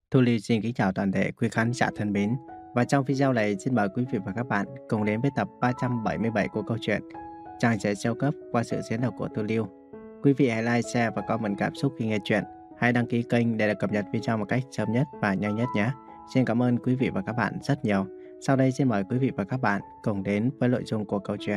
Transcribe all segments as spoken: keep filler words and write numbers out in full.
Thu Ly xin kính chào toàn thể quý khán giả thân mến. Và trong video này xin mời quý vị và các bạn cùng đến với tập ba trăm bảy mươi bảy của câu chuyện Chàng trẻ siêu cấp qua sự diễn đọc của Thu Lưu. Quý vị hãy like, share và comment cảm xúc khi nghe chuyện. Hãy đăng ký kênh để được cập nhật video một cách sớm nhất và nhanh nhất nhé. Xin cảm ơn quý vị và các bạn rất nhiều. Sau đây xin mời quý vị và các bạn cùng đến với nội dung của câu chuyện.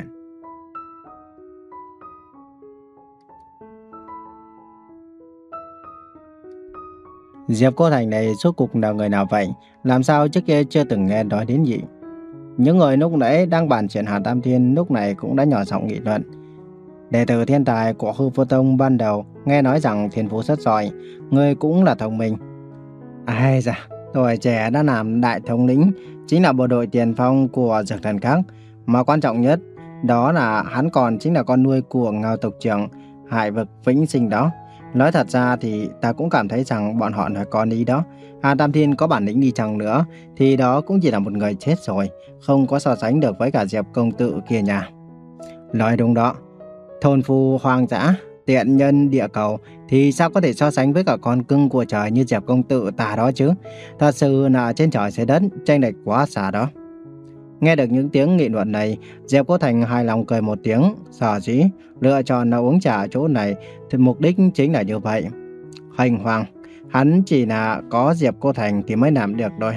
Diệp Cô Thành này rốt cuộc là người nào vậy? Làm sao trước kia chưa từng nghe nói đến nhỉ? Những người lúc nãy đang bàn chuyện Hàn Tam Thiên lúc này cũng đã nhỏ giọng nghị luận. Đệ tử thiên tài của Hư Vô Tông ban đầu nghe nói rằng thiên phú rất giỏi, người cũng là thông minh. Ai da, tuổi trẻ đã làm đại thống lĩnh, chính là bộ đội tiền phong của Dược Thần Các, mà quan trọng nhất đó là hắn còn chính là con nuôi của Ngao tộc trưởng Hải Vực Vĩnh Sinh đó. Nói thật ra thì ta cũng cảm thấy rằng bọn họ nói có lý đó. Hàn Tam Thiên có bản lĩnh đi chăng nữa thì đó cũng chỉ là một người chết rồi, không có so sánh được với cả Diệp công tử kia nhà. Nói đúng đó, thôn phu hoang dã, tiện nhân địa cầu thì sao có thể so sánh với cả con cưng của trời như Diệp công tử ta đó chứ. Thật sự là trên trời dưới đất, chênh lệch quá xa đó. Nghe được những tiếng nghị luận này, Diệp Cô Thành hài lòng cười một tiếng, sở dĩ lựa chọn là uống trà ở chỗ này thì mục đích chính là như vậy. Hành hoàng, hắn chỉ là có Diệp Cô Thành thì mới làm được thôi.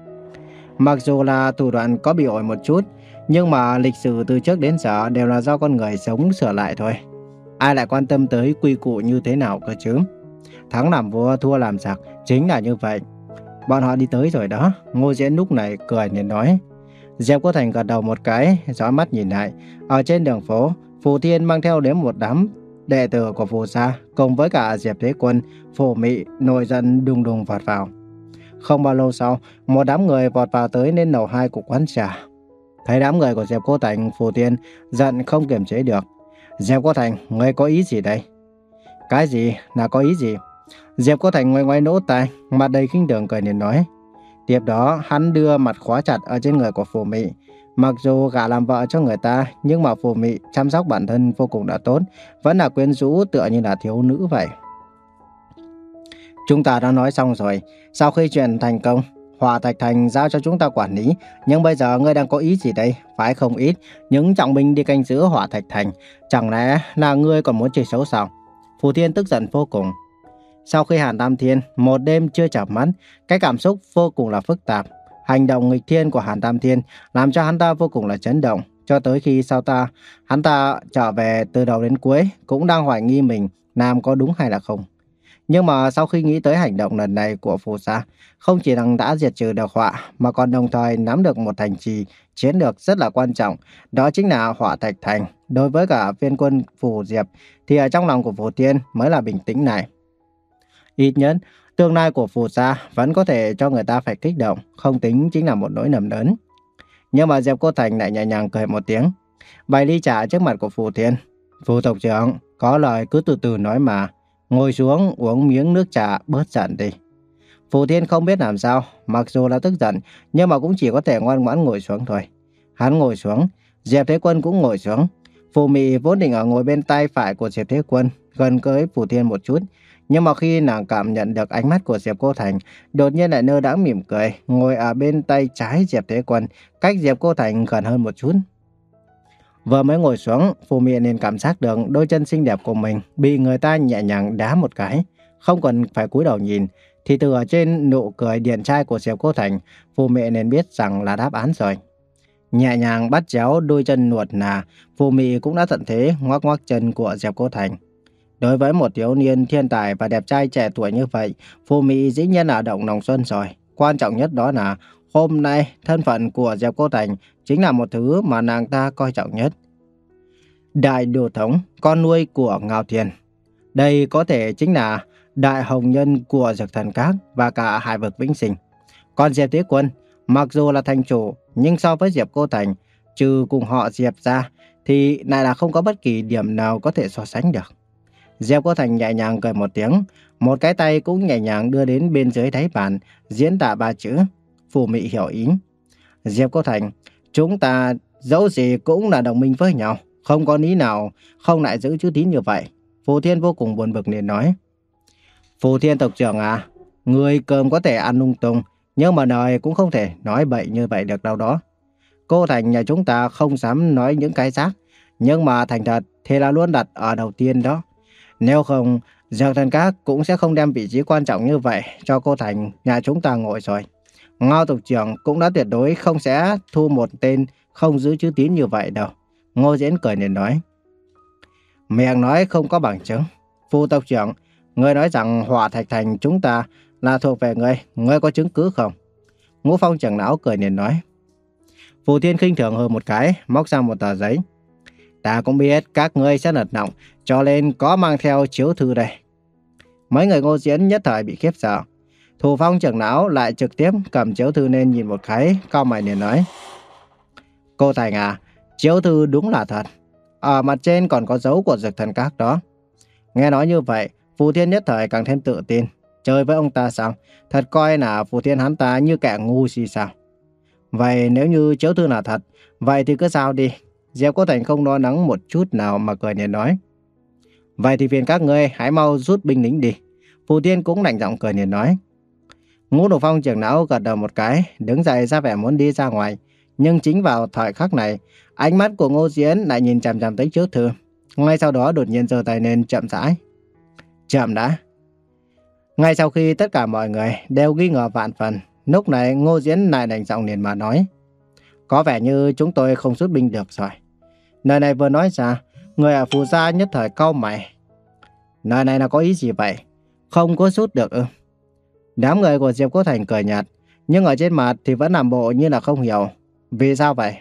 Mặc dù là thủ đoạn có bị ổi một chút, nhưng mà lịch sử từ trước đến giờ đều là do con người sống sửa lại thôi. Ai lại quan tâm tới quy củ như thế nào cơ chứ? Thắng làm vua, thua làm giặc, chính là như vậy. Bọn họ đi tới rồi đó. Ngô Diễn lúc này cười nên nói. Diệp Cô Thành gật đầu một cái, dõi mắt nhìn lại. Ở trên đường phố, Phù Thiên mang theo đến một đám đệ tử của Phù Gia cùng với cả Diệp Thế Quân, Phù Mị nổi giận đùng đùng vọt vào. Không bao lâu sau, một đám người vọt vào tới lên lầu hai của quán trà. Thấy đám người của Diệp Cô Thành, Phù Thiên giận không kiềm chế được. Diệp Cô Thành, ngươi có ý gì đây? Cái gì? Là có ý gì? Diệp Cô Thành ngoay ngoay lỗ tai, mặt đầy khinh thường cười nên nói. Tiếp đó, hắn đưa mặt khóa chặt ở trên người của Phù Mị. Mặc dù gả làm vợ cho người ta, nhưng mà Phù Mị chăm sóc bản thân vô cùng đã tốt, vẫn là quyến rũ tựa như là thiếu nữ vậy. Chúng ta đã nói xong rồi, sau khi chuyện thành công, Hỏa Thạch Thành giao cho chúng ta quản lý, nhưng bây giờ ngươi đang có ý gì đây? Phải không ít, những trọng binh đi canh giữ Hỏa Thạch Thành, chẳng lẽ là ngươi còn muốn chơi xấu sao? Phù Thiên tức giận vô cùng. Sau khi Hàn Tam Thiên một đêm chưa chợp mắt, cái cảm xúc vô cùng là phức tạp. Hành động nghịch thiên của Hàn Tam Thiên làm cho hắn ta vô cùng là chấn động. Cho tới khi sau ta, hắn ta trở về từ đầu đến cuối cũng đang hoài nghi mình làm có đúng hay là không. Nhưng mà sau khi nghĩ tới hành động lần này của Phù Gia, không chỉ rằng đã diệt trừ được họa mà còn đồng thời nắm được một thành trì chiến lược rất là quan trọng, đó chính là Hỏa Thạch Thành. Đối với cả viên quân Phù Diệp thì ở trong lòng của Phù Thiên mới là bình tĩnh này. Ít nhất, tương lai của Phù Gia vẫn có thể cho người ta phải kích động, không tính chính là một nỗi lầm lớn. Nhưng mà Diệp Cô Thành lại nhẹ nhàng cười một tiếng, bày ly trà trước mặt của Phù Thiên. Phù tộc trưởng, có lời cứ từ từ nói mà, ngồi xuống uống miếng nước trà bớt giận đi. Phù Thiên không biết làm sao, mặc dù là tức giận, nhưng mà cũng chỉ có thể ngoan ngoãn ngồi xuống thôi. Hắn ngồi xuống, Diệp Thế Quân cũng ngồi xuống. Phù Mị vốn định ở ngồi bên tay phải của Diệp Thế Quân, gần với Phù Thiên một chút. Nhưng mà khi nàng cảm nhận được ánh mắt của Diệp Cô Thành, đột nhiên lại nơ đãng mỉm cười, ngồi ở bên tay trái Diệp Thế Quân, cách Diệp Cô Thành gần hơn một chút. Vừa mới ngồi xuống, Phù Mị nên cảm giác được đôi chân xinh đẹp của mình bị người ta nhẹ nhàng đá một cái, không cần phải cúi đầu nhìn, thì từ ở trên nụ cười điển trai của Diệp Cô Thành, Phù Mị nên biết rằng là đáp án rồi. Nhẹ nhàng bắt chéo đôi chân nuột nà, Phù Mị cũng đã tận thế ngoắc ngoắc chân của Diệp Cô Thành. Đối với một thiếu niên thiên tài và đẹp trai trẻ tuổi như vậy, Phù Mị dĩ nhiên là động lòng xuân rồi. Quan trọng nhất đó là hôm nay thân phận của Diệp Cô Thành chính là một thứ mà nàng ta coi trọng nhất. Đại đồ thống, con nuôi của Ngao Thiên. Đây có thể chính là đại hồng nhân của Dược Thần Các và cả Hải Vực Vĩnh Sinh. Còn Diệp Thế Quân, mặc dù là thành chủ, nhưng so với Diệp Cô Thành, trừ cùng họ Diệp ra, thì lại là không có bất kỳ điểm nào có thể so sánh được. Diệp Cô Thành nhẹ nhàng cười một tiếng, một cái tay cũng nhẹ nhàng đưa đến bên dưới đáy bàn, diễn tả ba chữ. Phù Mị hiểu ý. Diệp Cô Thành, chúng ta dẫu gì cũng là đồng minh với nhau, không có lý nào không lại giữ chữ tín như vậy. Phù Thiên vô cùng buồn bực liền nói. Phù Thiên tộc trưởng à, Người cơm có thể ăn lung tung, nhưng mà lời cũng không thể nói bậy như vậy được đâu đó. Cô Thành nhà chúng ta không dám nói những cái rác, nhưng mà thành thật thì là luôn đặt ở đầu tiên đó. Nếu không, Dược Thần Các cũng sẽ không đem vị trí quan trọng như vậy cho cô Thành nhà chúng ta ngồi rồi. Ngao Tộc trưởng cũng đã tuyệt đối không sẽ thu một tên không giữ chữ tín như vậy đâu. Ngô Diễn cười liền nói. Miệng nói không có bằng chứng. Phù Tộc trưởng, người nói rằng Hỏa Thạch Thành chúng ta là thuộc về người, người có chứng cứ không? Ngũ Phong trưởng lão cười liền nói. Phù Thiên khinh thường hừ một cái, móc ra một tờ giấy. Ta cũng biết các ngươi sẽ lật lọng, cho nên có mang theo chiếu thư đây. Mấy người Ngô Diễn nhất thời bị khiếp sợ. Thủ Phong trưởng lão lại trực tiếp cầm chiếu thư lên nhìn một cái, cau mày liền nói. Cô Thành à, chiếu thư đúng là thật. Ở mặt trên còn có dấu của Dược Thần Các đó. Nghe nói như vậy, Phù Thiên nhất thời càng thêm tự tin. Chơi với ông ta sao? Thật coi là Phù Thiên hắn ta như kẻ ngu si sao? Vậy nếu như chiếu thư là thật, vậy thì cứ sao đi. Diệp Cô Thành không lo lắng một chút nào mà cười liền nói. Vậy thì phiền các ngươi hãy mau rút binh lính đi. Phù Thiên cũng lạnh giọng cười liền nói. Ngũ Đổ Phong trưởng lão gật đầu một cái, đứng dậy ra vẻ muốn đi ra ngoài. Nhưng chính vào thời khắc này, ánh mắt của Ngô Diễn lại nhìn chằm chằm tới chiếu thư. Ngay sau đó đột nhiên giơ tay lên chậm rãi. Chậm đã. Ngay sau khi tất cả mọi người đều nghi ngờ vạn phần, lúc này Ngô Diễn lại đành giọng liền mà nói. Có vẻ như chúng tôi không rút binh được rồi. Lời này vừa nói ra, người ở Phù gia nhất thời cau mày. Lời này là có ý gì vậy? Không có rút được ư? Đám người của Diệp Cố Thành cười nhạt, nhưng ở trên mặt thì vẫn làm bộ như là không hiểu. Vì sao vậy?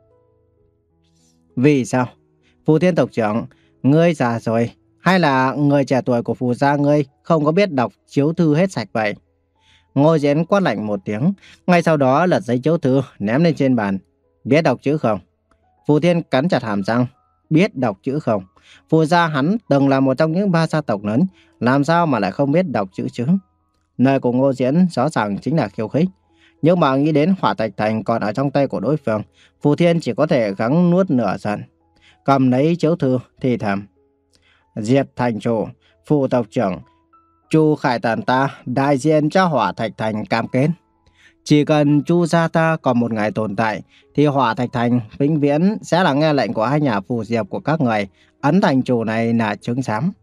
Vì sao? Phù Thiên tộc trưởng, ngươi già rồi, hay là người trẻ tuổi của Phù gia ngươi không có biết đọc chiếu thư hết sạch vậy? Ngô Diễn quát lạnh một tiếng, ngay sau đó lật giấy chiếu thư ném lên trên bàn. Biết đọc chữ không? Phù Thiên cắn chặt hàm răng. Biết đọc chữ không? Phù gia hắn từng là một trong những ba gia tộc lớn, làm sao mà lại không biết đọc chữ chứ? Lời của Ngô Diễn rõ ràng chính là khiêu khích. Nhưng mà nghĩ đến Hỏa Thạch Thành còn ở trong tay của đối phương, Phù Thiên chỉ có thể gắng nuốt nửa giận. Cầm lấy chiếu thư thì thầm. Diệp thành chủ, Phù tộc trưởng, Chu Khải Tần ta đại diện cho Hỏa Thạch Thành cam kết. Chỉ cần Chu gia ta còn một ngày tồn tại, thì Hỏa Thạch Thành vĩnh viễn sẽ là nghe lệnh của hai nhà Phù Diệp của các người. Ấn thành chủ này là chứng giám.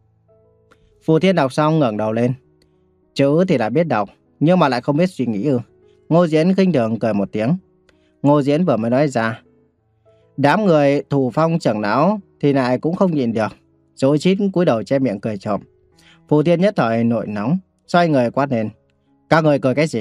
Phù Thiên đọc xong ngẩng đầu lên. Chữ thì đã biết đọc, nhưng mà lại không biết suy nghĩ ư? Ngô Diễn khinh thường cười một tiếng. Ngô Diễn vừa mới nói ra, đám người Thủ Phong trưởng lão thì lại cũng không nhịn được, rối rít cúi đầu che miệng cười trộm. Phù Thiên nhất thời nổi nóng, xoay người quát lên. Các người cười cái gì?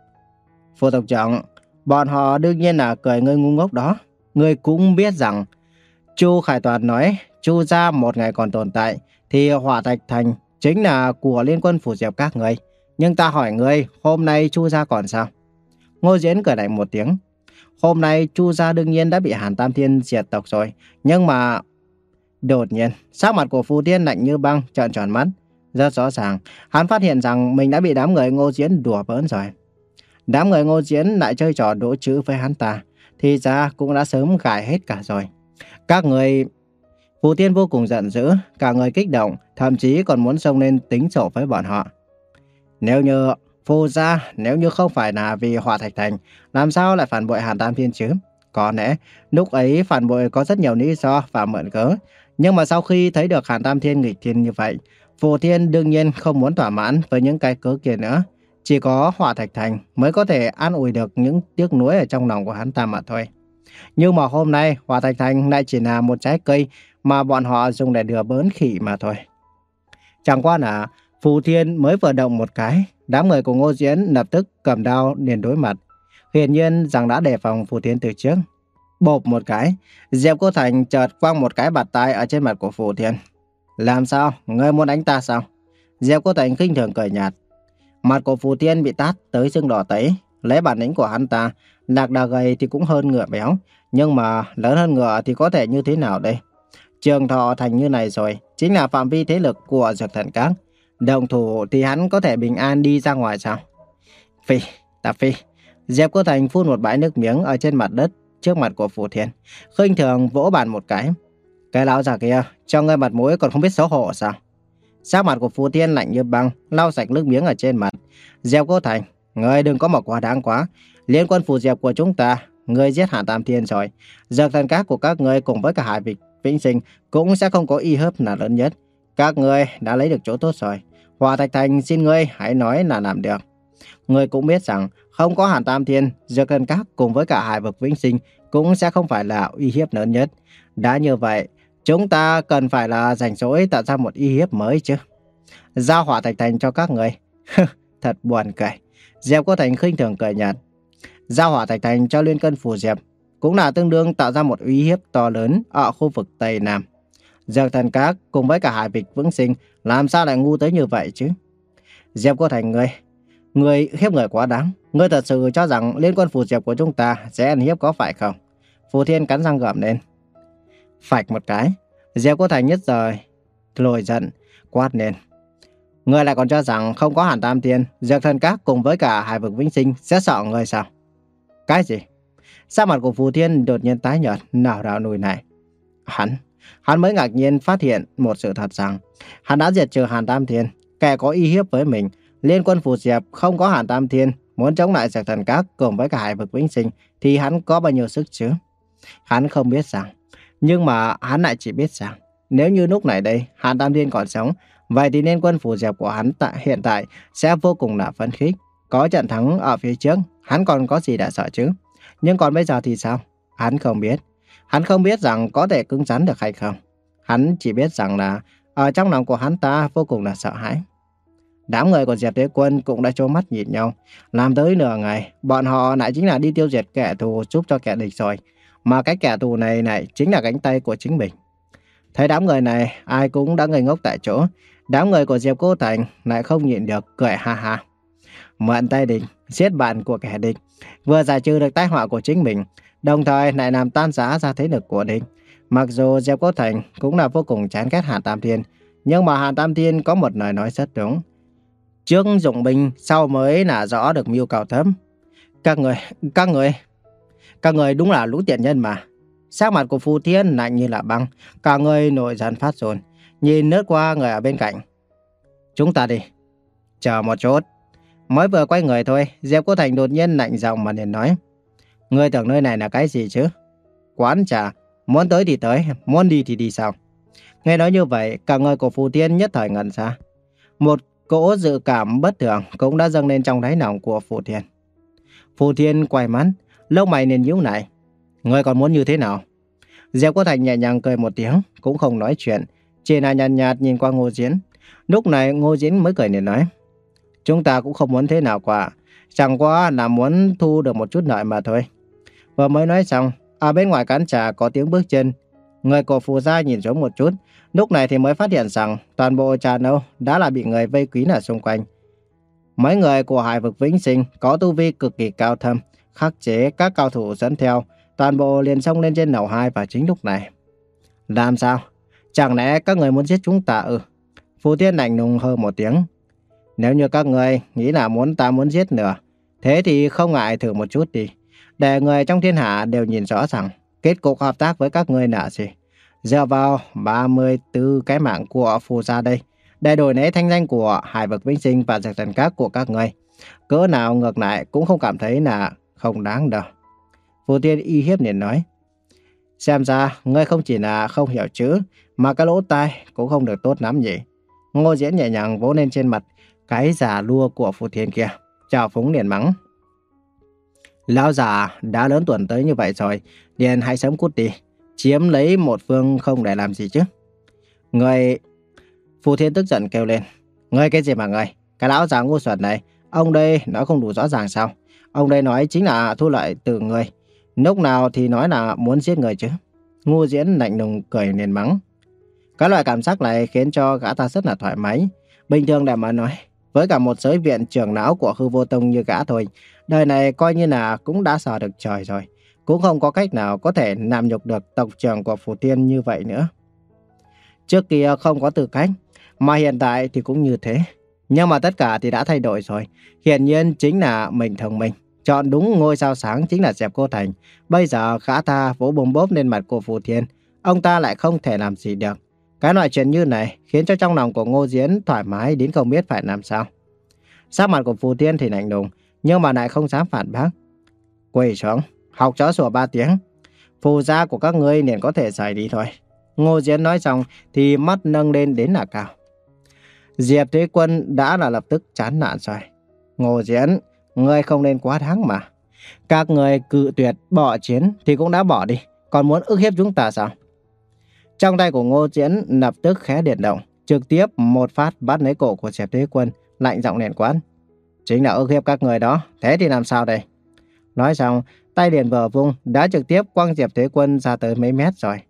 Phù tộc trưởng, bọn họ đương nhiên là cười ngươi ngu ngốc đó. Ngươi cũng biết rằng Chu Khải Toàn nói Chu gia một ngày còn tồn tại thì Hỏa Thạch Thành chính là của liên quân Phù Diệp các người. Nhưng ta hỏi ngươi, hôm nay Chu gia còn sao? Ngô Diễn cười lạnh một tiếng. Hôm nay Chu gia đương nhiên đã bị Hàn Tam Thiên diệt tộc rồi, nhưng mà đột nhiên sắc mặt của Phù Thiên lạnh như băng, trợn tròn mắt. Rất rõ ràng, hắn phát hiện rằng mình đã bị đám người Ngô Diễn đùa bỡn rồi. Đám người Ngô Diễn lại chơi trò đố chữ với hắn ta, thì ra cũng đã sớm gài hết cả rồi. Các người... Phù Thiên vô cùng giận dữ, cả người kích động, thậm chí còn muốn xông lên tính sổ với bọn họ. Nếu như Phù gia, nếu như không phải là vì Hỏa Thạch Thành, làm sao lại phản bội Hàn Tam Thiên chứ? Có lẽ lúc ấy phản bội có rất nhiều lý do và mượn cớ, nhưng mà sau khi thấy được Hàn Tam Thiên nghịch thiên như vậy, Phù Thiên đương nhiên không muốn thỏa mãn với những cái cớ kia nữa. Chỉ có Hỏa Thạch Thành mới có thể an ủi được những tiếc nuối ở trong lòng của hắn ta mà thôi. Nhưng mà hôm nay Hỏa Thạch Thành lại chỉ là một trái cây mà bọn họ dùng để đùa bỡn khỉ mà thôi. Chẳng qua là Phù Thiên mới vừa động một cái, đám người của Ngô Diễn lập tức cầm đao liền đối mặt. Hiển nhiên rằng đã đề phòng Phù Thiên từ trước. Bộp một cái, Diệp Cô Thành chợt quăng một cái bạt tai ở trên mặt của Phù Thiên. Làm sao? Ngươi muốn đánh ta sao? Diệp Cô Thành khinh thường cười nhạt. Mặt của Phù Thiên bị tát tới sưng đỏ tấy. Lấy bản lĩnh của hắn ta, lạc đà gầy thì cũng hơn ngựa béo, nhưng mà lớn hơn ngựa thì có thể như thế nào đây? Trường Thọ Thành như này rồi, chính là phạm vi thế lực của Dược Thần Các. Động thủ thì hắn có thể bình an đi ra ngoài sao? Phi, ta phi. Diệp Cô Thành phun một bãi nước miếng ở trên mặt đất trước mặt của Phù Thiên, khinh thường vỗ bàn một cái. Cái lão già kia, cho ngươi mặt mũi còn không biết xấu hổ sao? Sắc mặt của Phù Thiên lạnh như băng, lau sạch nước miếng ở trên mặt. Diệp Cô Thành, ngươi đừng có mà quá đáng quá. Liên quân phù diệp của chúng ta, ngươi giết Hàn Tam Thiên rồi. Dược thần các của các ngươi cùng với cả Hải Vịnh Vĩnh Sinh cũng sẽ không có y hớp nào lớn nhất. Các ngươi đã lấy được chỗ tốt rồi. Hỏa Thạch Thành xin ngươi hãy nói là làm được. Ngươi cũng biết rằng không có Hàn Tam Thiên, Dược thần các cùng với cả Hải Vực Vĩnh Sinh cũng sẽ không phải là uy hiếp lớn nhất. Đã như vậy, chúng ta cần phải là rảnh rỗi tạo ra một uy hiếp mới chứ. Giao Hỏa Thạch Thành cho các ngươi. Thật buồn cười. Diệp Cô Thành khinh thường cười nhạt. Giao Hỏa Thạch Thành cho Liên Cân Phù Diệp cũng là tương đương tạo ra một uy hiếp to lớn ở khu vực Tây Nam. Dược thần các cùng với cả Hải Vịnh Vĩnh Sinh làm sao lại ngu tới như vậy chứ? Diệp Cô Thành, ngươi, ngươi hiếp người quá đáng. Ngươi thật sự cho rằng Liên Quân Phù Diệp của chúng ta sẽ ăn hiếp có phải không? Phù Thiên cắn răng gầm lên. Phạch một cái, Diệp Cô Thành nhất thời nổi giận quát lên. Ngươi lại còn cho rằng không có Hàn Tam Thiên, Dược thần các cùng với cả Hải Vực Vĩnh Sinh sẽ sợ ngươi sao? Cái gì? Sắc mặt của Phù Thiên đột nhiên tái nhợt, nào đảo nùi này. Hắn, hắn mới ngạc nhiên phát hiện một sự thật rằng hắn đã diệt trừ Hàn Tam Thiên, kẻ có uy hiếp với mình. Liên Quân Phù Diệp không có Hàn Tam Thiên, muốn chống lại Dược thần các cùng với cả Hải Vực Vĩnh Sinh thì hắn có bao nhiêu sức chứ? Hắn không biết rằng, nhưng mà hắn lại chỉ biết rằng nếu như lúc này đây Hàn Tam Thiên còn sống, vậy thì Liên Quân Phù Diệp của hắn tại hiện tại sẽ vô cùng là phấn khích. Có trận thắng ở phía trước, hắn còn có gì để sợ chứ? Nhưng còn bây giờ thì sao? Hắn không biết. Hắn không biết rằng có thể cứng rắn được hay không. Hắn chỉ biết rằng là ở trong lòng của hắn ta vô cùng là sợ hãi. Đám người của Diệp Thế Quân cũng đã trố mắt nhìn nhau. Làm tới nửa ngày, bọn họ lại chính là đi tiêu diệt kẻ thù giúp cho kẻ địch rồi. Mà cái kẻ thù này này chính là cánh tay của chính mình. Thấy đám người này, ai cũng đã ngây ngốc tại chỗ. Đám người của Diệp Cô Thành lại không nhịn được cười ha ha. Mượn tay địch, giết bạn của kẻ địch, vừa giải trừ được tai họa của chính mình, đồng thời lại làm tan rã ra thế lực của địch. Mặc dù Diệp Cô Thành cũng là vô cùng chán ghét Hàn Tam Thiên, nhưng mà Hàn Tam Thiên có một lời nói rất đúng. Trước dụng binh, sau mới là rõ được mưu cầu thấm. Các người, các người, các người đúng là lũ tiện nhân mà. Sắc mặt của Phù Thiên lạnh như là băng, cả người nổi giận phát run, nhìn lướt qua người ở bên cạnh. Chúng ta đi. Chờ một chút. Mới vừa quay người thôi, Diệp Cô Thành đột nhiên lạnh giọng mà liền nói. Ngươi tưởng nơi này là cái gì chứ? Quán trà, muốn tới thì tới, muốn đi thì đi sao? Nghe nói như vậy, cả người của Phù Thiên nhất thời ngẩn ra. Một cỗ dự cảm bất thường cũng đã dâng lên trong đáy lòng của Phù Thiên. Phù Thiên quay mắt, lông mày liền nhíu lại. Ngươi còn muốn như thế nào? Diệp Cô Thành nhẹ nhàng cười một tiếng, cũng không nói chuyện, chỉ là nhàn nhạt, nhạt nhìn qua Ngô Diễn. Lúc này Ngô Diễn mới cười liền nói. Chúng ta cũng không muốn thế nào cả, chẳng qua là muốn thu được một chút lợi mà thôi. Vừa mới nói xong, ở bên ngoài quán trà có tiếng bước chân. Người của Phù gia nhìn xuống một chút, lúc này thì mới phát hiện rằng toàn bộ trà nâu đã là bị người vây kín ở xung quanh. Mấy người của Hải Vực Vĩnh Sinh có tu vi cực kỳ cao thâm, khắc chế các cao thủ dẫn theo, toàn bộ liền xông lên trên lầu hai vào chính lúc này. Làm sao? Chẳng lẽ các người muốn giết chúng ta ư? Phù Thiên lạnh lùng hừ một tiếng. Nếu như các người nghĩ là muốn ta muốn giết nữa, thế thì không ngại thử một chút đi. Để người trong thiên hạ đều nhìn rõ rằng kết cục hợp tác với các người là gì. Dựa vào ba mươi tư cái mạng của Phù gia đây, để đổi lấy thanh danh của Hải Vực Vĩnh Sinh và Dược thần các của các người, cỡ nào ngược lại cũng không cảm thấy là không đáng đâu. Phù Thiên y hiếp liền nói. Xem ra ngươi không chỉ là không hiểu chữ, mà cái lỗ tai cũng không được tốt lắm nhỉ. Ngô Diễn nhẹ nhàng vỗ lên trên mặt cái giả lua của Phù Thiên kia, chào phúng liền mắng. Lão già đã lớn tuổi tới như vậy rồi, liền hãy sớm cút đi, chiếm lấy một phương không để làm gì chứ. Người... Phù Thiên tức giận kêu lên. Ngươi cái gì mà ngươi? Cái lão già ngu xuẩn này, ông đây nói không đủ rõ ràng sao? Ông đây nói chính là thu lợi từ ngươi. Lúc nào thì nói là muốn giết người chứ? Ngô Diễn lạnh lùng cười liền mắng. Cái loại cảm giác này khiến cho gã ta rất là thoải mái. Bình thường để mà nói, với cả một giới viện trưởng lão của Hư Vô Tông như gã thôi, đời này coi như là cũng đã sờ được trời rồi. Cũng không có cách nào có thể làm nhục được tộc trưởng của Phù Thiên như vậy nữa. Trước kia không có tư cách, mà hiện tại thì cũng như thế. Nhưng mà tất cả thì đã thay đổi rồi. Hiển nhiên chính là mình thông minh, chọn đúng ngôi sao sáng chính là Diệp Cô Thành. Bây giờ gã ta vỗ bồm bốp lên mặt của Phù Thiên, ông ta lại không thể làm gì được. Cái loại chuyện như này khiến cho trong lòng của Ngô Diễn thoải mái đến không biết phải làm sao. Sắc mặt của Phù Thiên thì lạnh lùng, nhưng mà lại không dám phản bác. Quỳ xuống, học chó sủa ba tiếng. Phù gia của các ngươi liền có thể rời đi thôi. Ngô Diễn nói xong thì mắt nâng lên đến là cao. Diệp Thế Quân đã là lập tức chán nản rồi. Ngô Diễn, ngươi không nên quá đáng mà. Các ngươi cự tuyệt bỏ chiến thì cũng đã bỏ đi, còn muốn ức hiếp chúng ta sao? Trong tay của Ngô Diễn lập tức khẽ điện động, trực tiếp một phát bắt lấy cổ của Diệp Thế Quân, lạnh giọng nền quát. Chính là ức hiếp các người đó, thế thì làm sao đây? Nói xong, tay liền vừa vung đã trực tiếp quăng Diệp Thế Quân ra tới mấy mét rồi.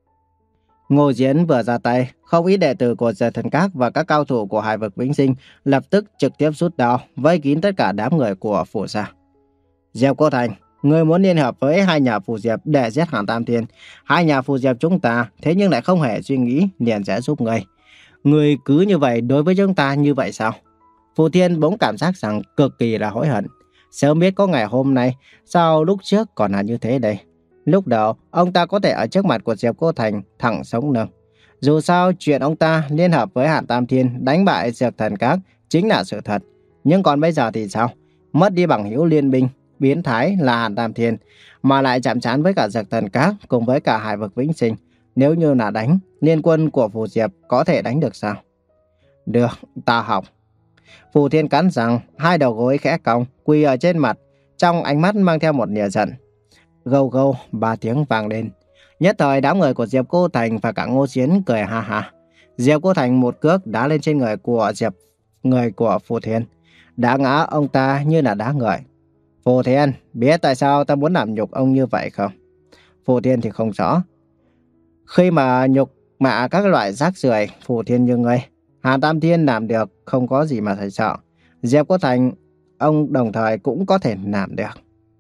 Ngô Diễn vừa ra tay, không ít đệ tử của Giật Thần Các và các cao thủ của Hải vực Vĩnh Sinh lập tức trực tiếp rút đao, vây kín tất cả đám người của Phù gia. Diệp Cô Thành, người muốn liên hợp với hai nhà Phù Diệp để giết Hàn Tam Thiên. Hai nhà Phù Diệp chúng ta thế nhưng lại không hề suy nghĩ liền sẽ giúp người. Người cứ như vậy đối với chúng ta như vậy sao? Phù Thiên bỗng cảm giác rằng cực kỳ là hối hận. Sớm biết có ngày hôm nay, sao lúc trước còn là như thế đây? Lúc đó, ông ta có thể ở trước mặt của Diệp Cô Thành thẳng sống lưng. Dù sao, chuyện ông ta liên hợp với Hàn Tam Thiên đánh bại Diệp Thần Các chính là sự thật. Nhưng còn bây giờ thì sao? Mất đi bằng hữu liên minh, biến thái là Hàn Tam Thiên, mà lại chạm trán với cả Diệp Thần Các cùng với cả Hải vực Vĩnh Sinh. Nếu như là đánh, liên quân của Phù Diệp có thể đánh được sao? Được, ta học. Phù Thiên cắn răng, hai đầu gối khẽ cong, quỳ ở trên mặt, trong ánh mắt mang theo một niềm giận. Gâu gâu, ba tiếng vang lên. Nhất thời đám người của Diệp Cô Thành và cả Ngô Chiến cười ha ha. Diệp Cô Thành một cước đá lên trên người của Diệp, người của Phù Thiên. Đá ngã ông ta như là đá người. Phù Thiên, biết tại sao ta muốn làm nhục ông như vậy không? Phù Thiên thì không rõ. Khi mà nhục mạ các loại rác rưởi Phù Thiên như ngươi, Hàn Tam Thiên làm được, không có gì mà phải sợ. Diệp Cô Thành, ông đồng thời cũng có thể làm được.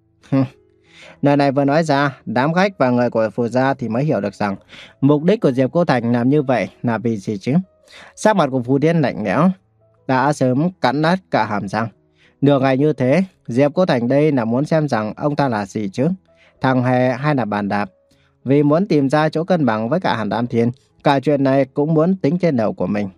Lời này vừa nói ra, đám khách và người của Phù gia thì mới hiểu được rằng mục đích của Diệp Cô Thành làm như vậy là vì gì chứ? Sắc mặt của Phù Thiên lạnh lẽo, đã sớm cắn nát cả hàm răng. Nửa ngày như thế, Diệp Cô Thành đây là muốn xem rằng ông ta là gì chứ? Thằng hề hay là bàn đạp? Vì muốn tìm ra chỗ cân bằng với cả Hàn Tam Thiên, cả chuyện này cũng muốn tính trên đầu của mình.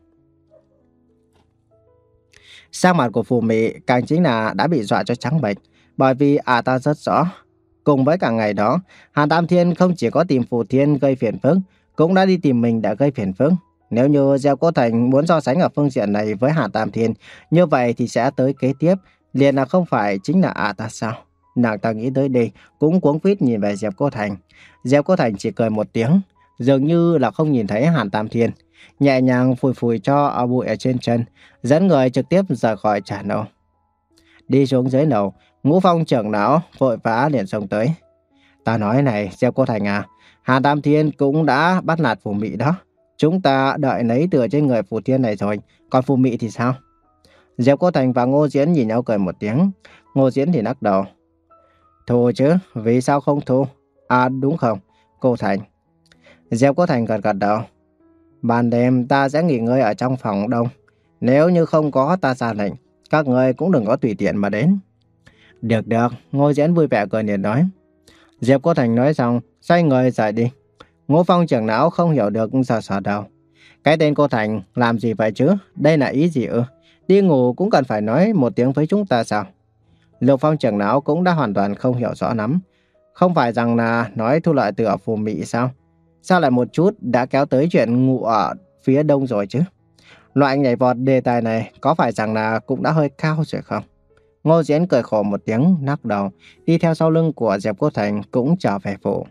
Sắc mặt của Phù Mị càng chính là đã bị dọa cho trắng bệch, bởi vì à ta rất rõ. Cùng với cả ngày đó, Hàn Tam Thiên không chỉ có tìm Phù Thiên gây phiền phức, cũng đã đi tìm mình để gây phiền phức. Nếu như Diệp Cô Thành muốn so sánh ở phương diện này với Hàn Tam Thiên, như vậy thì sẽ tới kế tiếp, liền là không phải chính là à ta sao? Nàng ta nghĩ tới đây, cũng cuống quýt nhìn về Diệp Cô Thành. Diệp Cô Thành chỉ cười một tiếng, dường như là không nhìn thấy Hàn Tam Thiên, nhẹ nhàng phủi phủi cho ở bụi ở trên chân, dẫn người trực tiếp rời khỏi trà nâu. Đi xuống dưới lầu, Ngũ Phong trưởng lão vội vã liền xông tới. Ta nói này, Diệp Cô Thành à, Hàn Tam Thiên cũng đã bắt nạt Phù Mị đó. Chúng ta đợi lấy từ trên người Phù Thiên này rồi, còn Phù Mị thì sao? Diệp Cô Thành và Ngô Diễn nhìn nhau cười một tiếng. Ngô Diễn thì lắc đầu. Thu chứ, vì sao không thu? À đúng không, Cô Thành. Diệp Cô Thành gật gật đầu. Ban đêm ta sẽ nghỉ ngơi ở trong phòng đông. Nếu như không có ta ra lệnh, các người cũng đừng có tùy tiện mà đến. Được được, Ngô Diễn vui vẻ cười liền nói. Diệp Cô Thành nói xong, xoay người rời đi. Ngũ Phong trưởng lão không hiểu được sờ sờ đầu. Cái tên Cô Thành làm gì vậy chứ? Đây là ý gì ư? Đi ngủ cũng cần phải nói một tiếng với chúng ta sao? Lục Phong trưởng lão cũng đã hoàn toàn không hiểu rõ lắm. Không phải rằng là nói thu lợi từ ở Phù Mị sao? Sao lại một chút đã kéo tới chuyện ngủ ở phía đông rồi chứ? Loại nhảy vọt đề tài này có phải rằng là cũng đã hơi cao rồi không? Ngô Diễn cười khổ một tiếng, lắc đầu, đi theo sau lưng của Diệp Cô Thành cũng trở về phủ.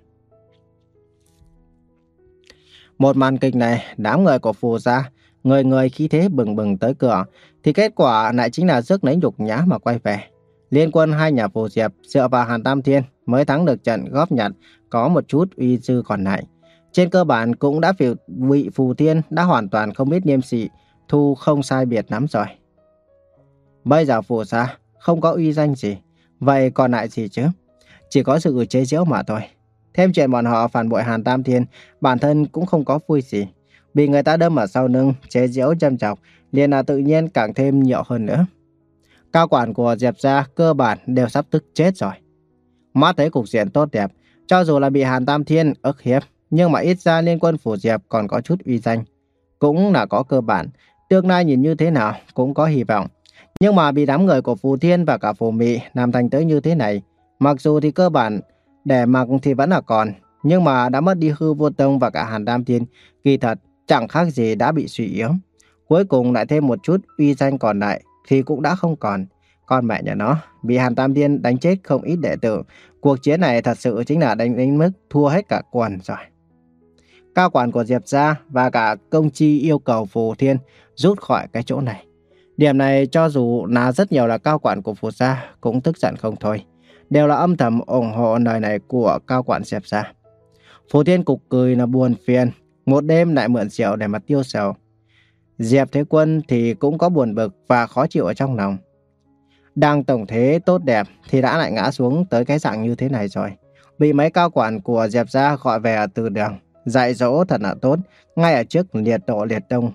Một màn kịch này, đám người của Phù gia, người người khí thế bừng bừng tới cửa, thì kết quả lại chính là rước lấy nhục nhã mà quay về. Liên quân hai nhà Phù Diệp dựa vào Hàn Tam Thiên mới thắng được trận góp nhặt có một chút uy dư còn lại. Trên cơ bản cũng đã bị Phù Thiên đã hoàn toàn không biết liêm sỉ, thu không sai biệt lắm rồi. Bây giờ Phù gia không có uy danh gì, vậy còn lại gì chứ? Chỉ có sự chế giễu mà thôi. Thêm chuyện bọn họ phản bội Hàn Tam Thiên, bản thân cũng không có vui gì. Bị người ta đâm ở sau lưng, chế giễu châm chọc, liền là tự nhiên càng thêm nhiều hơn nữa. Cao quản của Diệp gia cơ bản đều sắp tức chết rồi. Mắt thấy cục diện tốt đẹp, cho dù là bị Hàn Tam Thiên ức hiếp, nhưng mà ít ra liên quân phủ Diệp còn có chút uy danh. cũng là có cơ bản. Tương lai nhìn như thế nào cũng có hy vọng. Nhưng mà bị đám người của Phù Thiên và cả Phù Mị làm thành tới như thế này, mặc dù thì cơ bản để mặc thì vẫn là còn, nhưng mà đã mất đi Hư Vô Tông và cả Hàn Tam Thiên, kỳ thật chẳng khác gì đã bị suy yếu. Cuối cùng lại thêm một chút uy danh còn lại thì cũng đã không còn. Con mẹ nhà nó, bị Hàn Tam Thiên đánh chết không ít đệ tử. Cuộc chiến này thật sự chính là đánh đến mức thua hết cả quần rồi. Cao quản của Diệp gia và cả Công Chi yêu cầu Phù Thiên rút khỏi cái chỗ này. Điểm này cho dù là rất nhiều là cao quản của Phù gia cũng tức giận không thôi. Đều là âm thầm ủng hộ lời này của cao quản Diệp gia. Phù Thiên cục cười là buồn phiền. Một đêm lại mượn rượu để mà tiêu sầu. Diệp Thế Quân thì cũng có buồn bực và khó chịu ở trong lòng. Đang tổng thế tốt đẹp thì đã lại ngã xuống tới cái dạng như thế này rồi. Bị mấy cao quản của Diệp gia gọi về ở từ đường, dạy dỗ thật là tốt, ngay ở trước liệt tổ liệt tông.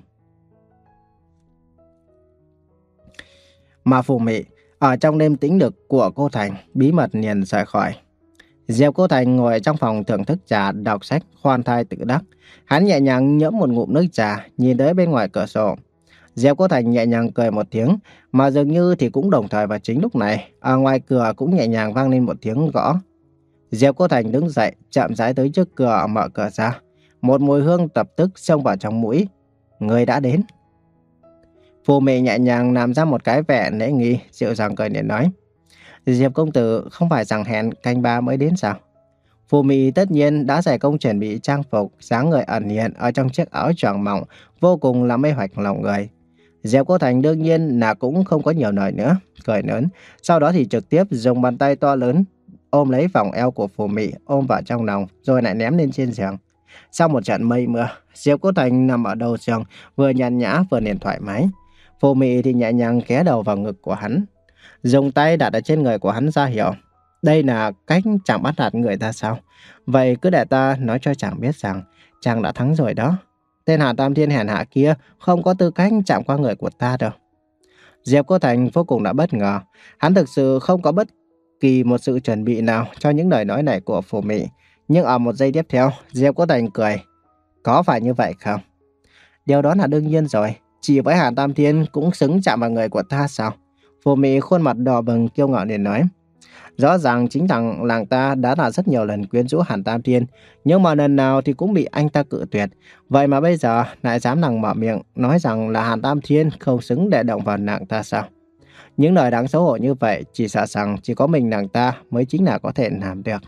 Mà Phù Mị ở trong đêm tĩnh lực của cô Thành bí mật liền rời khỏi. Diệp Cô Thành ngồi trong phòng thưởng thức trà, đọc sách, khoan thai tự đắc. Hắn nhẹ nhàng nhẫm một ngụm nước trà, nhìn tới bên ngoài cửa sổ. Diệp Cô Thành nhẹ nhàng cười một tiếng, mà dường như thì cũng đồng thời vào chính lúc này, ở ngoài cửa cũng nhẹ nhàng vang lên một tiếng gõ. Diệp Cô Thành đứng dậy, chậm rãi tới trước cửa mở cửa ra. Một mùi hương lập tức xông vào trong mũi. Người đã đến. Phù Mị nhẹ nhàng làm ra một cái vẻ lễ nghi, dịu dàng cười để nói. Diệp công tử không phải rằng hẹn canh ba mới đến sao? Phù Mị tất nhiên đã dày công chuẩn bị trang phục, dáng người ẩn hiện ở trong chiếc áo choàng mỏng, vô cùng là mê hoặc lòng người. Diệp Cô Thành đương nhiên là cũng không có nhiều lời nữa, cười lớn. Sau đó thì trực tiếp dùng bàn tay to lớn ôm lấy vòng eo của Phù Mị, ôm vào trong lòng, rồi lại ném lên trên giường. Sau một trận mây mưa, Diệp Cô Thành nằm ở đầu giường, vừa nhàn nhã vừa liền thoải mái. Phù Mị thì nhẹ nhàng ghé đầu vào ngực của hắn, dùng tay đặt ở trên người của hắn ra hiệu. Đây là cách chàng bắt nạt người ta sao? Vậy cứ để ta nói cho chàng biết rằng chàng đã thắng rồi đó. Tên Hàn Tam Thiên hèn hạ kia không có tư cách chạm qua người của ta đâu. Diệp Cô Thành vô cùng đã bất ngờ. Hắn thực sự không có bất kỳ một sự chuẩn bị nào cho những lời nói này của Phù Mị. Nhưng ở một giây tiếp theo, Diệp Cô Thành cười. Có phải như vậy không? Điều đó là đương nhiên rồi. Chỉ với Hàn Tam Thiên cũng xứng chạm vào người của ta sao? Phù Mị khuôn mặt đỏ bừng kiêu ngạo liền nói. Rõ ràng chính thằng làng ta đã là rất nhiều lần quyến rũ Hàn Tam Thiên, nhưng mà lần nào thì cũng bị anh ta cự tuyệt. Vậy mà bây giờ lại dám nàng mở miệng nói rằng là Hàn Tam Thiên không xứng để động vào nàng ta sao? Những lời đáng xấu hổ như vậy chỉ sợ rằng chỉ có mình nàng ta mới chính là có thể làm được.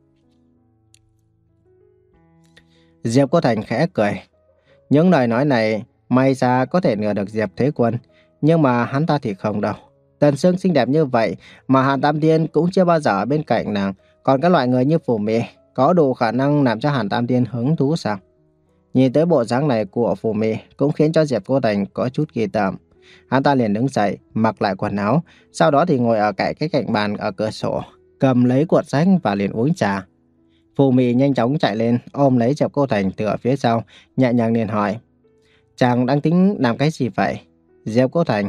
Diệp Cô Thành khẽ cười. Những lời nói này may ra có thể lừa được Diệp Thế Quân, nhưng mà hắn ta thì không đâu. Tần Sương xinh đẹp như vậy mà Hàn Tam Thiên cũng chưa bao giờ ở bên cạnh nàng. Còn các loại người như Phù Mị có đủ khả năng làm cho Hàn Tam Thiên hứng thú sao? Nhìn tới bộ dáng này của Phù Mị cũng khiến cho Diệp Cô Thành có chút kỳ tởm. Hắn ta liền đứng dậy, mặc lại quần áo, sau đó thì ngồi ở cạnh cái cạnh bàn ở cửa sổ, cầm lấy cuộn sách và liền uống trà. Phù Mị nhanh chóng chạy lên, ôm lấy Diệp Cô Thành từ ở phía sau, nhẹ nhàng liền hỏi. Chàng đang tính làm cái gì vậy? Diệp Cô Thành.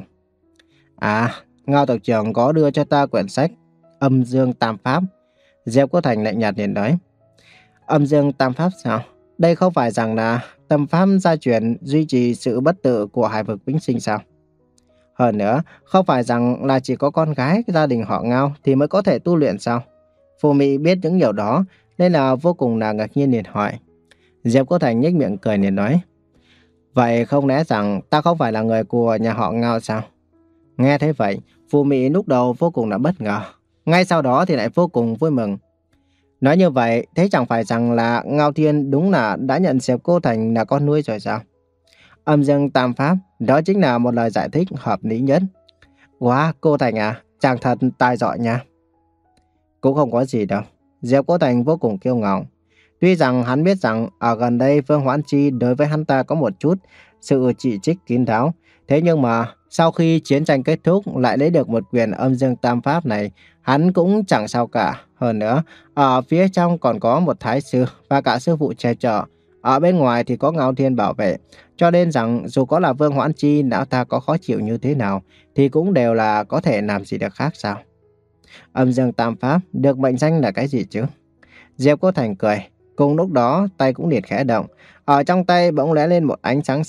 À, Ngao tộc trưởng có đưa cho ta quyển sách Âm Dương Tam Pháp. Diệp Cô Thành lạnh nhạt liền nói. Âm Dương Tam Pháp sao? Đây không phải rằng là tâm pháp gia truyền duy trì sự bất tử của hải vực vĩnh sinh sao? Hơn nữa, không phải rằng là chỉ có con gái gia đình họ Ngao thì mới có thể tu luyện sao? Phù Mị biết những điều đó nên là vô cùng là ngạc nhiên liền hỏi. Diệp Cô Thành nhếch miệng cười liền nói. Vậy không lẽ rằng ta không phải là người của nhà họ Ngao sao? Nghe thấy vậy, Phù Mị lúc đầu vô cùng là bất ngờ. Ngay sau đó thì lại vô cùng vui mừng. Nói như vậy, thế chẳng phải rằng là Ngao Thiên đúng là đã nhận Diệp Cô Thành là con nuôi rồi sao? Âm Dương Tam Pháp, đó chính là một lời giải thích hợp lý nhất. Wow, Cô Thành à, chàng thật tài giỏi nha. Cũng không có gì đâu. Diệp Cô Thành vô cùng kiêu ngạo. Tuy rằng hắn biết rằng ở gần đây Vương Hoãn Chi đối với hắn ta có một chút sự chỉ trích kín đáo. Thế nhưng mà sau khi chiến tranh kết thúc lại lấy được một quyền Âm Dương Tam Pháp này, hắn cũng chẳng sao cả. Hơn nữa, ở phía trong còn có một thái sư và cả sư phụ che chở. Ở bên ngoài thì có Ngao Thiên bảo vệ. Cho nên rằng dù có là Vương Hoãn Chi lão ta có khó chịu như thế nào thì cũng đều là có thể làm gì được khác sao? Âm Dương Tam Pháp được mệnh danh là cái gì chứ? Diệp Cô Thành cười. Cùng lúc đó tay cũng liệt khẽ động. Ở trong tay bỗng lóe lên một ánh sáng xanh.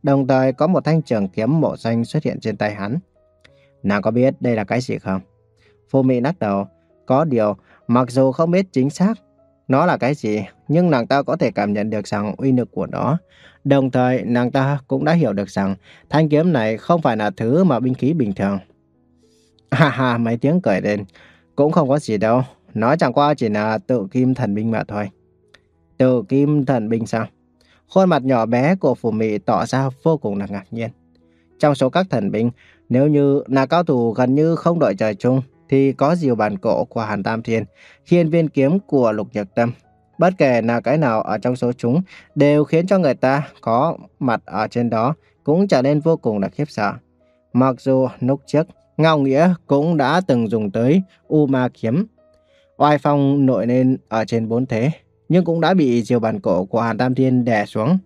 đồng thời có một thanh trường kiếm màu xanh xuất hiện trên tay hắn. Nàng có biết đây là cái gì không? Phù Mị lắc đầu. Có điều, mặc dù không biết chính xác nó là cái gì, nhưng nàng ta có thể cảm nhận được rằng uy lực của nó. Đồng thời, nàng ta cũng đã hiểu được rằng thanh kiếm này không phải là thứ mà binh khí bình thường. Ha ha, mấy tiếng cười lên. Cũng không có gì đâu. Nó chẳng qua chỉ là tự kim thần binh mà thôi. Tự kim thần binh sao? Khuôn mặt nhỏ bé của Phù Mị tỏ ra vô cùng là ngạc nhiên. Trong số các thần binh, nếu như là cao thủ gần như không đội trời chung, thì có diều bản cổ của Hàn Tam Thiên, hiên viên kiếm của Lục Nhật Tâm. Bất kể là cái nào ở trong số chúng đều khiến cho người ta có mặt ở trên đó cũng trở nên vô cùng là khiếp sợ. Mặc dù lúc trước Ngao Nghĩa cũng đã từng dùng tới U Ma kiếm, oai phong nổi lên ở trên bốn thế, nhưng cũng đã bị diều bản cổ của Hàn Tam Thiên đè xuống.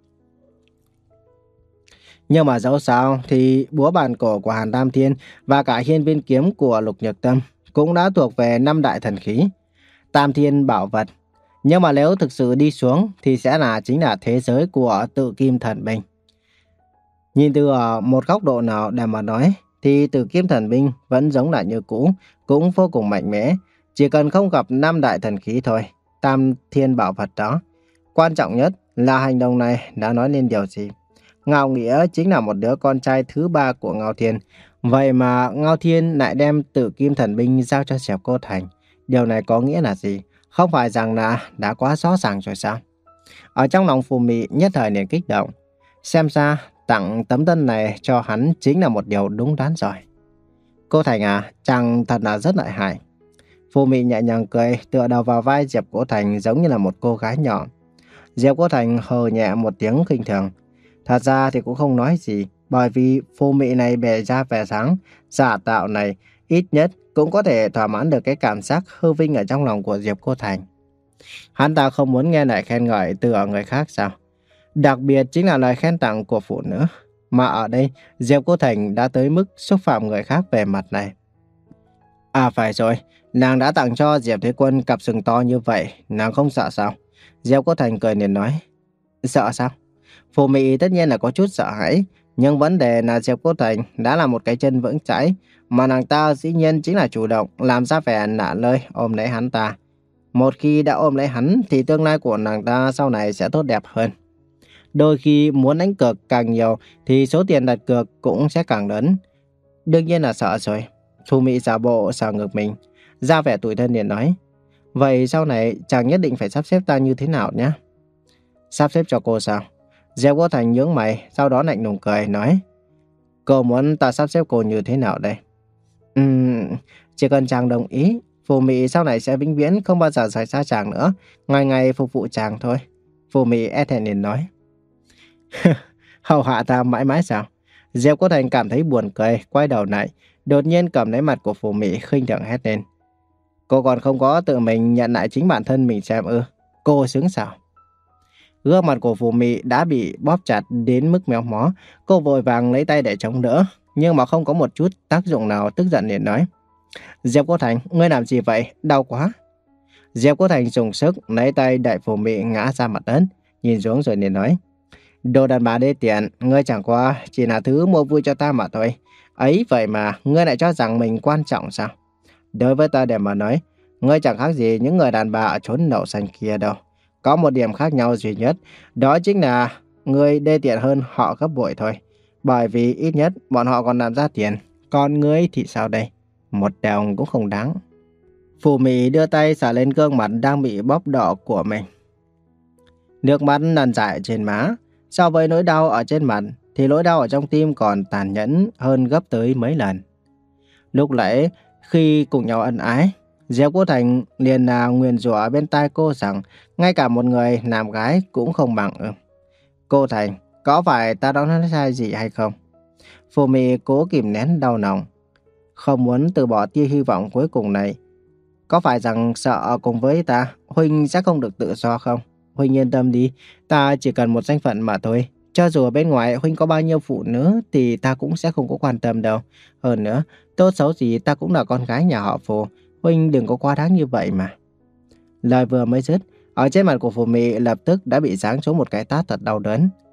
Nhưng mà dẫu sao thì búa bản cổ của Hàn Tam Thiên và cả hiên viên kiếm của Lục Nhật Tâm cũng đã thuộc về năm đại thần khí, Tam Thiên bảo vật. Nhưng mà nếu thực sự đi xuống thì sẽ là chính là thế giới của tự kim thần binh. Nhìn từ ở một góc độ nào để mà nói thì tự kim thần binh vẫn giống là như cũ, cũng vô cùng mạnh mẽ. Chỉ cần không gặp năm đại thần khí thôi, Tam Thiên bảo vật đó. Quan trọng nhất là hành động này đã nói lên điều gì. Ngao Nghĩa chính là một đứa con trai thứ ba của Ngao Thiên. Vậy mà Ngao Thiên lại đem tự kim thần binh giao cho Diệp Cô Thành. Điều này có nghĩa là gì? Không phải rằng là đã quá rõ ràng rồi sao? Ở trong lòng Phù Mị nhất thời liền kích động. Xem ra tặng tấm thân này cho hắn chính là một điều đúng đắn rồi. Cô Thành à, chàng thật là rất lợi hại. Phù Mị nhẹ nhàng cười, tựa đầu vào vai Diệp Cô Thành giống như là một cô gái nhỏ. Diệp Cô Thành hờ nhẹ một tiếng khinh thường. Thật ra thì cũng không nói gì, bởi vì Phù Mị này bề ra vẻ dáng giả tạo này ít nhất cũng có thể thỏa mãn được cái cảm giác hư vinh ở trong lòng của Diệp Cô Thành. Hắn ta không muốn nghe lời khen ngợi từ ở người khác sao? Đặc biệt chính là lời khen tặng của phụ nữ. Mà ở đây, Diệp Cô Thành đã tới mức xúc phạm người khác về mặt này. À phải rồi, nàng đã tặng cho Diệp Thế Quân cặp sừng to như vậy, nàng không sợ sao? Diệp Cô Thành cười liền nói. Sợ sao? Phù Mị tất nhiên là có chút sợ hãi, nhưng vấn đề là Diệp Cô Thành đã là một cái chân vững chãi, mà nàng ta dĩ nhiên chính là chủ động làm ra vẻ nả lơi ôm lấy hắn ta. Một khi đã ôm lấy hắn thì tương lai của nàng ta sau này sẽ tốt đẹp hơn. Đôi khi muốn đánh cược càng nhiều thì số tiền đặt cược cũng sẽ càng lớn. Đương nhiên là sợ rồi. Phù Mị giả bộ sờ ngực mình, ra vẻ tủi thân liền nói. Vậy sau này chàng nhất định phải sắp xếp ta như thế nào nhé? Sắp xếp cho cô sao? Diệp Cô Thành nhướng mày, sau đó lạnh lùng cười, nói. Cô muốn ta sắp xếp cô như thế nào đây? Ừm, chỉ cần chàng đồng ý, Phù Mị sau này sẽ vĩnh viễn không bao giờ rời xa chàng nữa, ngày ngày phục vụ chàng thôi. Phù Mị e thẹn liền nói. Hầu hạ ta mãi mãi sao? Diệp Cô Thành cảm thấy buồn cười, quay đầu lại, đột nhiên cầm lấy mặt của Phù Mị khinh thường hét lên. Cô còn không có tự mình nhận lại chính bản thân mình xem ư? Cô xứng sao? Gương mặt của Phù Mị đã bị bóp chặt đến mức méo mó. Cô vội vàng lấy tay để chống đỡ, nhưng mà không có một chút tác dụng nào, tức giận liền nói. Diệp Cô Thành, ngươi làm gì vậy? Đau quá. Diệp Cô Thành dùng sức lấy tay đẩy Phù Mị ngã ra mặt đất, nhìn xuống rồi liền nói. Đồ đàn bà đê tiện, ngươi chẳng qua chỉ là thứ mua vui cho ta mà thôi. Ấy vậy mà ngươi lại cho rằng mình quan trọng sao? Đối với ta để mà nói, ngươi chẳng khác gì những người đàn bà ở chốn đậu xanh kia đâu. Có một điểm khác nhau duy nhất, đó chính là ngươi đê tiện hơn họ gấp bội thôi. Bởi vì ít nhất bọn họ còn làm ra tiền, còn ngươi thì sao đây? Một đồng cũng không đáng. Phù Mị đưa tay xả lên gương mặt đang bị bóp đỏ của mình. Nước mắt nằn dại trên má. So với nỗi đau ở trên mặt thì nỗi đau ở trong tim còn tàn nhẫn hơn gấp tới mấy lần. Lúc nãy khi cùng nhau ân ái, Diệp Cô Thành liền là nguyền rủa bên tai cô rằng ngay cả một người làm gái cũng không bằng. Cô Thành, có phải ta đã nói sai gì hay không? Phù Mị cố kìm nén đau lòng, không muốn từ bỏ tia hy vọng cuối cùng này. Có phải rằng sợ cùng với ta, Huynh sẽ không được tự do không? Huynh yên tâm đi, ta chỉ cần một danh phận mà thôi. Cho dù ở bên ngoài Huynh có bao nhiêu phụ nữ thì ta cũng sẽ không có quan tâm đâu. Hơn nữa, tốt xấu gì ta cũng là con gái nhà họ Phù. Huynh đừng có quá đáng như vậy mà. Lời vừa mới dứt, ở trên mặt của Phù Mị lập tức đã bị giáng xuống một cái tát thật đau đớn.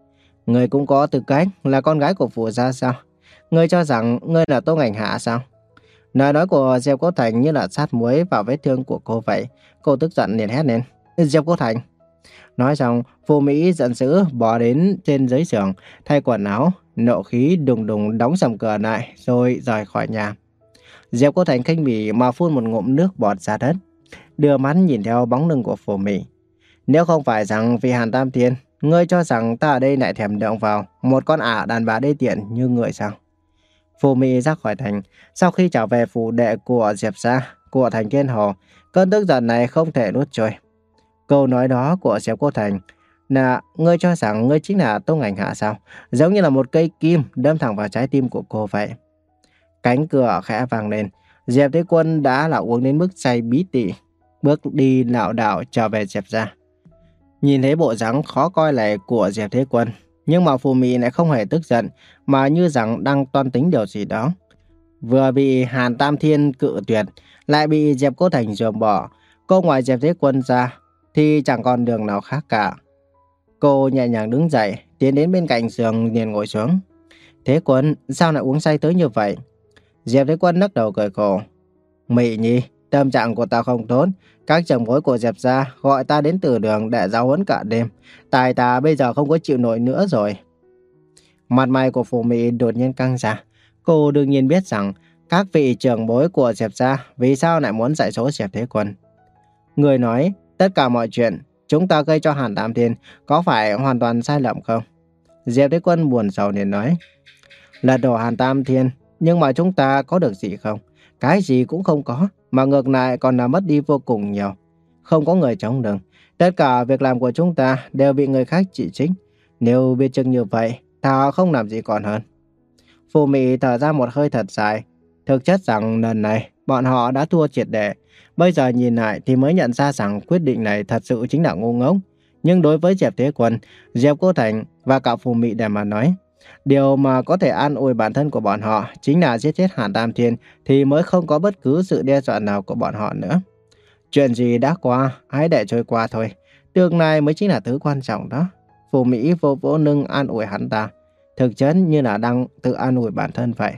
Ngươi cũng có tư cách là con gái của Phù gia sao? Ngươi cho rằng ngươi là Tô Ngành Hạ sao? Lời nói của Diệp Cố Thành như là sát muối vào vết thương của cô vậy. Cô tức giận liền hét lên. Diệp Cố Thành! Nói xong, Phù Mỹ giận dữ bỏ đến trên dưới giường, thay quần áo, nộ khí đùng đùng đóng sầm cửa lại rồi rời khỏi nhà. Diệp Cố Thành khinh bỉ mà phun một ngụm nước bọt ra đất, đưa mắt nhìn theo bóng lưng của Phù Mỹ. Nếu không phải rằng vì Hàn Tam Thiên, ngươi cho rằng ta ở đây lại thèm động vào một con ả đàn bà đê tiện như ngươi sao? Phù Mỹ ra khỏi thành, sau khi trở về phủ đệ của Diệp gia, của thành Kiên Hồ, cơn tức giận này không thể nuốt trôi. Câu nói đó của Diệp Cố Thành là ngươi cho rằng ngươi chính là Tô Ngành Hạ sao? Giống như là một cây kim đâm thẳng vào trái tim của cô vậy. Cánh cửa khẽ vang lên, Diệp Thế Quân đã là uống đến mức say bí tỉ, bước đi lảo đảo trở về Diệp gia. Nhìn thấy bộ dáng khó coi này của Diệp Thế Quân, nhưng mà Phù Mỹ lại không hề tức giận, mà như rằng đang toan tính điều gì đó. Vừa bị Hàn Tam Thiên cự tuyệt, lại bị Diệp Cố Thành dồn bỏ, cô ngoài Diệp Thế Quân ra thì chẳng còn đường nào khác cả. Cô nhẹ nhàng đứng dậy, tiến đến bên cạnh giường liền ngồi xuống. Thế Quân, sao lại uống say tới như vậy? Diệp Thế Quân lắc đầu cười khổ. Mỹ Nhi, tâm trạng của ta không tốt. Các trưởng bối của Diệp gia gọi ta đến từ đường để giáo huấn cả đêm. Tài ta bây giờ không có chịu nổi nữa rồi. Mặt mày của Phù Mỹ đột nhiên căng ra. Cô đương nhiên biết rằng các vị trưởng bối của Diệp gia vì sao lại muốn dạy dỗ Diệp Thế Quân. Người nói tất cả mọi chuyện chúng ta gây cho Hàn Tam Thiên có phải hoàn toàn sai lầm không? Diệp Thế Quân buồn rầu liền nói. Lật đổ Hàn Tam Thiên, nhưng mà chúng ta có được gì không? Cái gì cũng không có, mà ngược lại còn là mất đi vô cùng nhiều. Không có người chống lưng. Tất cả việc làm của chúng ta đều bị người khác chỉ trích. Nếu biết chừng như vậy, ta không làm gì còn hơn. Phù Mỹ thở ra một hơi thật dài. Thực chất rằng lần này bọn họ đã thua triệt để. Bây giờ nhìn lại thì mới nhận ra rằng quyết định này thật sự chính là ngu ngốc. Nhưng đối với Diệp Thế Quân, Diệp Cố Thành và cả Phù Mỹ để mà nói, điều mà có thể an ủi bản thân của bọn họ chính là giết chết Hàn Tam Thiên thì mới không có bất cứ sự đe dọa nào của bọn họ nữa. Chuyện gì đã qua, hãy để trôi qua thôi. Tương lai mới chính là thứ quan trọng đó. Phù Mỹ vô vỗ lưng an ủi hắn ta, thực chất như là đang tự an ủi bản thân vậy.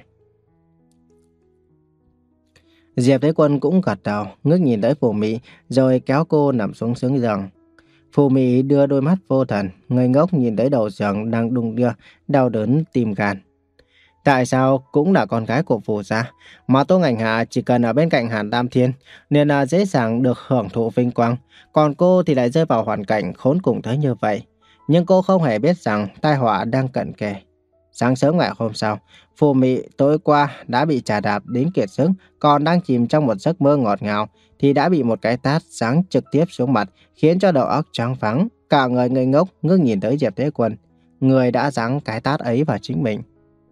Diệp Thế Quân cũng gật đầu, ngước nhìn tới Phù Mỹ rồi kéo cô nằm xuống xuống giường. Phù Mỹ đưa đôi mắt vô thần, ngây ngốc nhìn tới đầu giường đang đung đưa, đau đớn tim gan. Tại sao cũng là con gái của Phù gia, mà Tô Ngành Hạ chỉ cần ở bên cạnh Hàn Tam Thiên nên là dễ dàng được hưởng thụ vinh quang, còn cô thì lại rơi vào hoàn cảnh khốn cùng tới như vậy. Nhưng cô không hề biết rằng tai họa đang cận kề. Sáng sớm ngày hôm sau, Phù Mỹ tối qua đã bị trà đạp đến kiệt sức, còn đang chìm trong một giấc mơ ngọt ngào thì đã bị một cái tát giáng trực tiếp xuống mặt, khiến cho đầu óc choáng váng, cả người ngây ngốc ngước nhìn tới Diệp Thế Quân, người đã giáng cái tát ấy vào chính mình.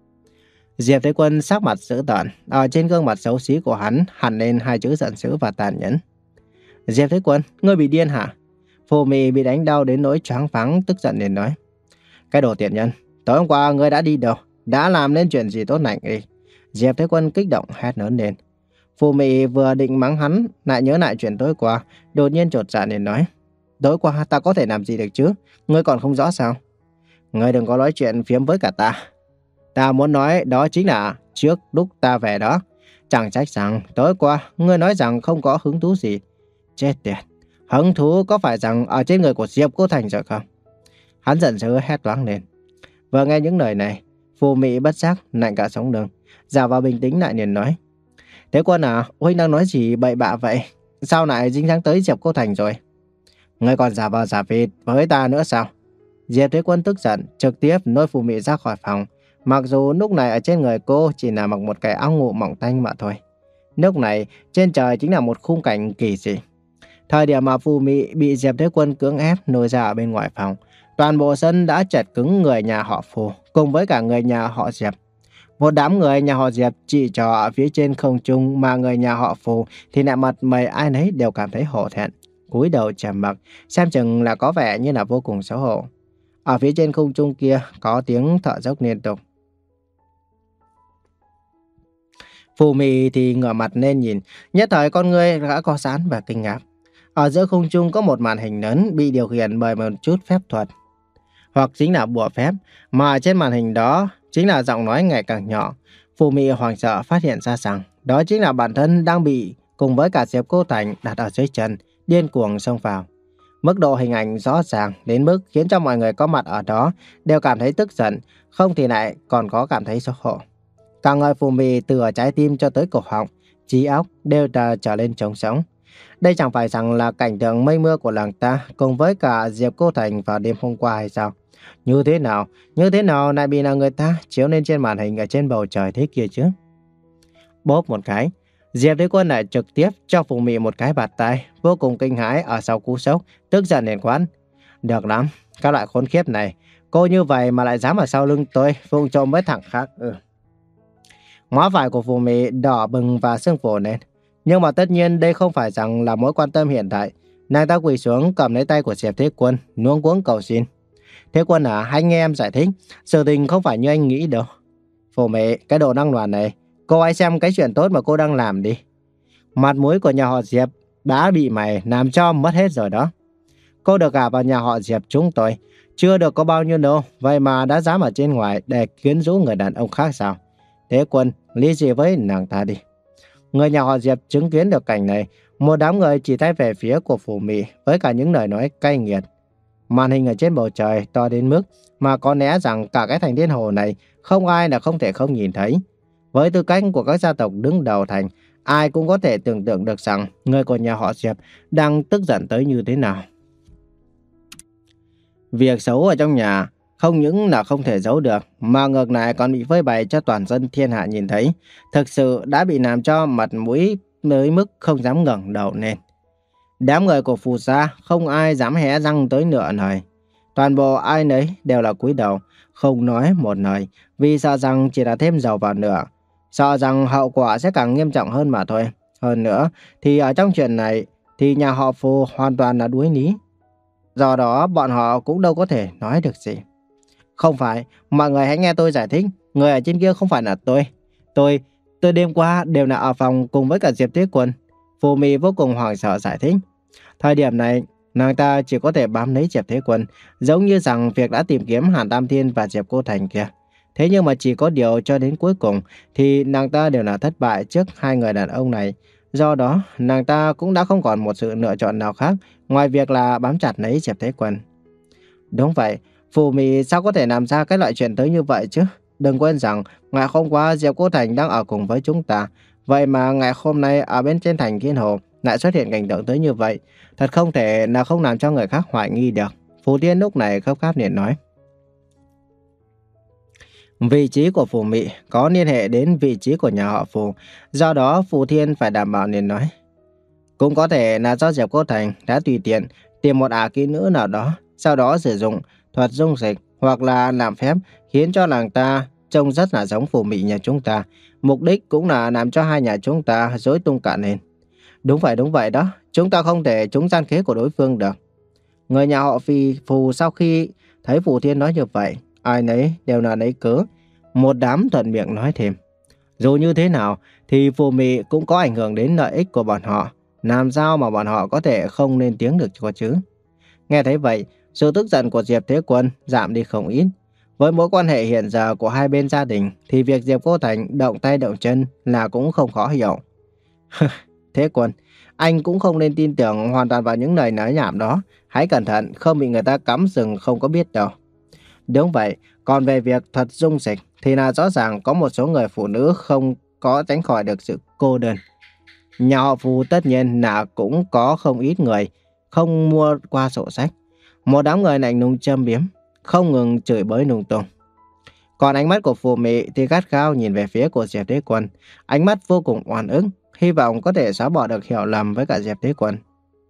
Diệp Thế Quân sắc mặt dữ tợn, ở trên gương mặt xấu xí của hắn hằn lên hai chữ giận dữ và tàn nhẫn. Diệp Thế Quân, ngươi bị điên hả? Phù Mỹ bị đánh đau đến nỗi choáng váng, tức giận liền nói. Cái đồ tiện nhân, tối hôm qua ngươi đã đi đâu? Đã làm nên chuyện gì tốt lành đi? Diệp Thế Quân kích động hét lớn lên. Phù Mỹ vừa định mắng hắn, lại nhớ lại chuyện tối qua, đột nhiên chột dạ liền nói. Tối qua ta có thể làm gì được chứ? Ngươi còn không rõ sao? Ngươi đừng có nói chuyện phiếm với cả ta. Ta muốn nói đó chính là trước lúc ta về đó. Chẳng trách rằng tối qua ngươi nói rằng không có hứng thú gì. Chết tiệt, hứng thú có phải rằng ở trên người của Diệp Cố Thành rồi không? Hắn giận dữ hét toáng lên. Vừa nghe những lời này, Phù Mỹ bất giác lạnh cả sống lưng, giả vào bình tĩnh lại liền nói. Thế Quân à, huynh đang nói gì bậy bạ vậy? Sao lại dính dáng tới Diệp Cố Thành rồi? Ngươi còn giả vờ giả vịt với ta nữa sao? Diệp Thế Quân tức giận, trực tiếp lôi Phù Mỹ ra khỏi phòng. Mặc dù lúc này ở trên người cô chỉ là mặc một cái áo ngủ mỏng tanh mà thôi. Lúc này trên trời chính là một khung cảnh kỳ dị. Thời điểm mà Phù Mỹ bị Diệp Thế Quân cưỡng ép lôi ra ở bên ngoài phòng, toàn bộ sân đã chật cứng người nhà họ Phù cùng với cả người nhà họ Diệp. Một đám người nhà họ Diệp chỉ trò ở phía trên không trung, mà người nhà họ Phù thì lại mặt mày ai nấy đều cảm thấy hổ thẹn, cúi đầu trầm mặc, xem chừng là có vẻ như là vô cùng xấu hổ. Ở phía trên không trung kia có tiếng thở dốc liên tục. Phù Mỹ thì ngửa mặt lên nhìn, nhất thời con người đã co giãn và kinh ngạc. Ở giữa không trung có một màn hình lớn bị điều khiển bởi một chút phép thuật. hoặc chính là bùa phép, mà trên màn hình đó chính là giọng nói ngày càng nhỏ. Phù Mị hoảng sợ phát hiện ra rằng đó chính là bản thân đang bị cùng với cả Diệp Cô Thành đặt ở dưới chân, điên cuồng xông vào. Mức độ hình ảnh rõ ràng đến mức khiến cho mọi người có mặt ở đó đều cảm thấy tức giận, không thì lại còn có cảm thấy xấu hổ. Cả người Phù Mị từ ở trái tim cho tới cổ họng, trí óc đều trở lên trống sống. Đây chẳng phải rằng là cảnh tượng mây mưa của làng ta cùng với cả Diệp Cô Thành vào đêm hôm qua hay sao? Như thế nào, như thế nào lại bị là người ta chiếu lên trên màn hình ở trên bầu trời thế kia chứ? Bóp một cái, Diệp Thế Quân lại trực tiếp cho Phù Mị một cái bạt tay, vô cùng kinh hãi ở sau cú sốc, tức giận liền quát: được lắm, các loại khốn khiếp này, cô như vậy mà lại dám ở sau lưng tôi vụng trộm với thằng khác. Ừ. Má phải của Phù Mị đỏ bừng và sưng phù lên, nhưng mà tất nhiên đây không phải rằng là mối quan tâm hiện tại. Nàng ta quỳ xuống cầm lấy tay của Diệp Thế Quân, luống cuống cầu xin: Thế Quân à, hãy nghe em giải thích, sự tình không phải như anh nghĩ đâu. Phù Mị, cái đồ năng loạn này, cô hãy xem cái chuyện tốt mà cô đang làm đi. Mặt mũi của nhà họ Diệp đã bị mày làm cho mất hết rồi đó. Cô được gả vào nhà họ Diệp chúng tôi, chưa được có bao nhiêu đâu, vậy mà đã dám ở trên ngoài để quyến rũ người đàn ông khác sao? Thế Quân, ly dị với nàng ta đi. Người nhà họ Diệp chứng kiến được cảnh này, một đám người chỉ tay về phía của Phù Mị với cả những lời nói cay nghiệt. Màn hình ở trên bầu trời to đến mức mà có lẽ rằng cả cái thành Thiên Hồ này không ai là không thể không nhìn thấy. Với tư cách của các gia tộc đứng đầu thành, ai cũng có thể tưởng tượng được rằng người của nhà họ Diệp đang tức giận tới như thế nào. Việc xấu ở trong nhà không những là không thể giấu được, mà ngược lại còn bị phơi bày cho toàn dân thiên hạ nhìn thấy, thực sự đã bị làm cho mặt mũi tới mức không dám ngẩng đầu lên. Đám người của Phù gia không ai dám hé răng tới nửa lời. Toàn bộ ai nấy đều là cúi đầu, không nói một lời, vì sợ rằng chỉ là thêm dầu vào lửa, sợ rằng hậu quả sẽ càng nghiêm trọng hơn mà thôi. Hơn nữa thì ở trong chuyện này thì nhà họ Phù hoàn toàn là đuối lý. Do đó bọn họ cũng đâu có thể nói được gì. Không phải, mọi người hãy nghe tôi giải thích, người ở trên kia không phải là tôi. Tôi, tôi đêm qua đều là ở phòng cùng với cả Diệp Thế Quân. Phù Mị vô cùng hoảng sợ giải thích. Thời điểm này, nàng ta chỉ có thể bám lấy Diệp Thế Quân, giống như rằng việc đã tìm kiếm Hàn Tam Thiên và Diệp Cô Thành kia. Thế nhưng mà chỉ có điều cho đến cuối cùng thì nàng ta đều là thất bại trước hai người đàn ông này. Do đó, nàng ta cũng đã không còn một sự lựa chọn nào khác ngoài việc là bám chặt lấy Diệp Thế Quân. Đúng vậy, Phù Mị sao có thể làm ra cái loại chuyện tới như vậy chứ? Đừng quên rằng ngày hôm qua Diệp Cô Thành đang ở cùng với chúng ta. Vậy mà ngày hôm nay ở bên trên thành Thiên Hồ lại xuất hiện cảnh tượng tới như vậy. Thật không thể là không làm cho người khác hoài nghi được. Phù Thiên lúc này gấp gáp liền nói. Vị trí của Phù Mị có liên hệ đến vị trí của nhà họ Phù. Do đó Phù Thiên phải đảm bảo liền nói. Cũng có thể là do Diệp Cô Thành đã tùy tiện tìm một ả kỹ nữ nào đó, sau đó sử dụng thuật dung dịch hoặc là làm phép khiến cho nàng ta trông rất là giống Phù Mị nhà chúng ta. Mục đích cũng là làm cho hai nhà chúng ta rối tung cả lên. Đúng vậy, đúng vậy đó. Chúng ta không thể trúng gian kế của đối phương được. Người nhà họ Phi Phù sau khi thấy Phù Thiên nói như vậy, ai nấy đều là lấy cớ. Một đám thuận miệng nói thêm. Dù như thế nào thì Phù Mị cũng có ảnh hưởng đến lợi ích của bọn họ. Làm sao mà bọn họ có thể không lên tiếng được cho chứ? Nghe thấy vậy, sự tức giận của Diệp Thế Quân giảm đi không ít. Với mối quan hệ hiện giờ của hai bên gia đình thì việc Diệp Cô Thành động tay động chân là cũng không khó hiểu. Thế Quân, anh cũng không nên tin tưởng hoàn toàn vào những lời nói nhảm đó. Hãy cẩn thận, không bị người ta cắm sừng không có biết đâu. Đúng vậy, còn về việc thuật dung dịch thì là rõ ràng có một số người phụ nữ không có tránh khỏi được sự cô đơn. Nhà họ Phù tất nhiên là cũng có không ít người không mua qua sổ sách. Một đám người lạnh lùng châm biếm, không ngừng chửi bới lung tung. Còn ánh mắt của Phù Mị thì gắt gao nhìn về phía của Diệp Thế Quân, ánh mắt vô cùng oan ức, hy vọng có thể xóa bỏ được hiểu lầm với cả Diệp Thế Quân.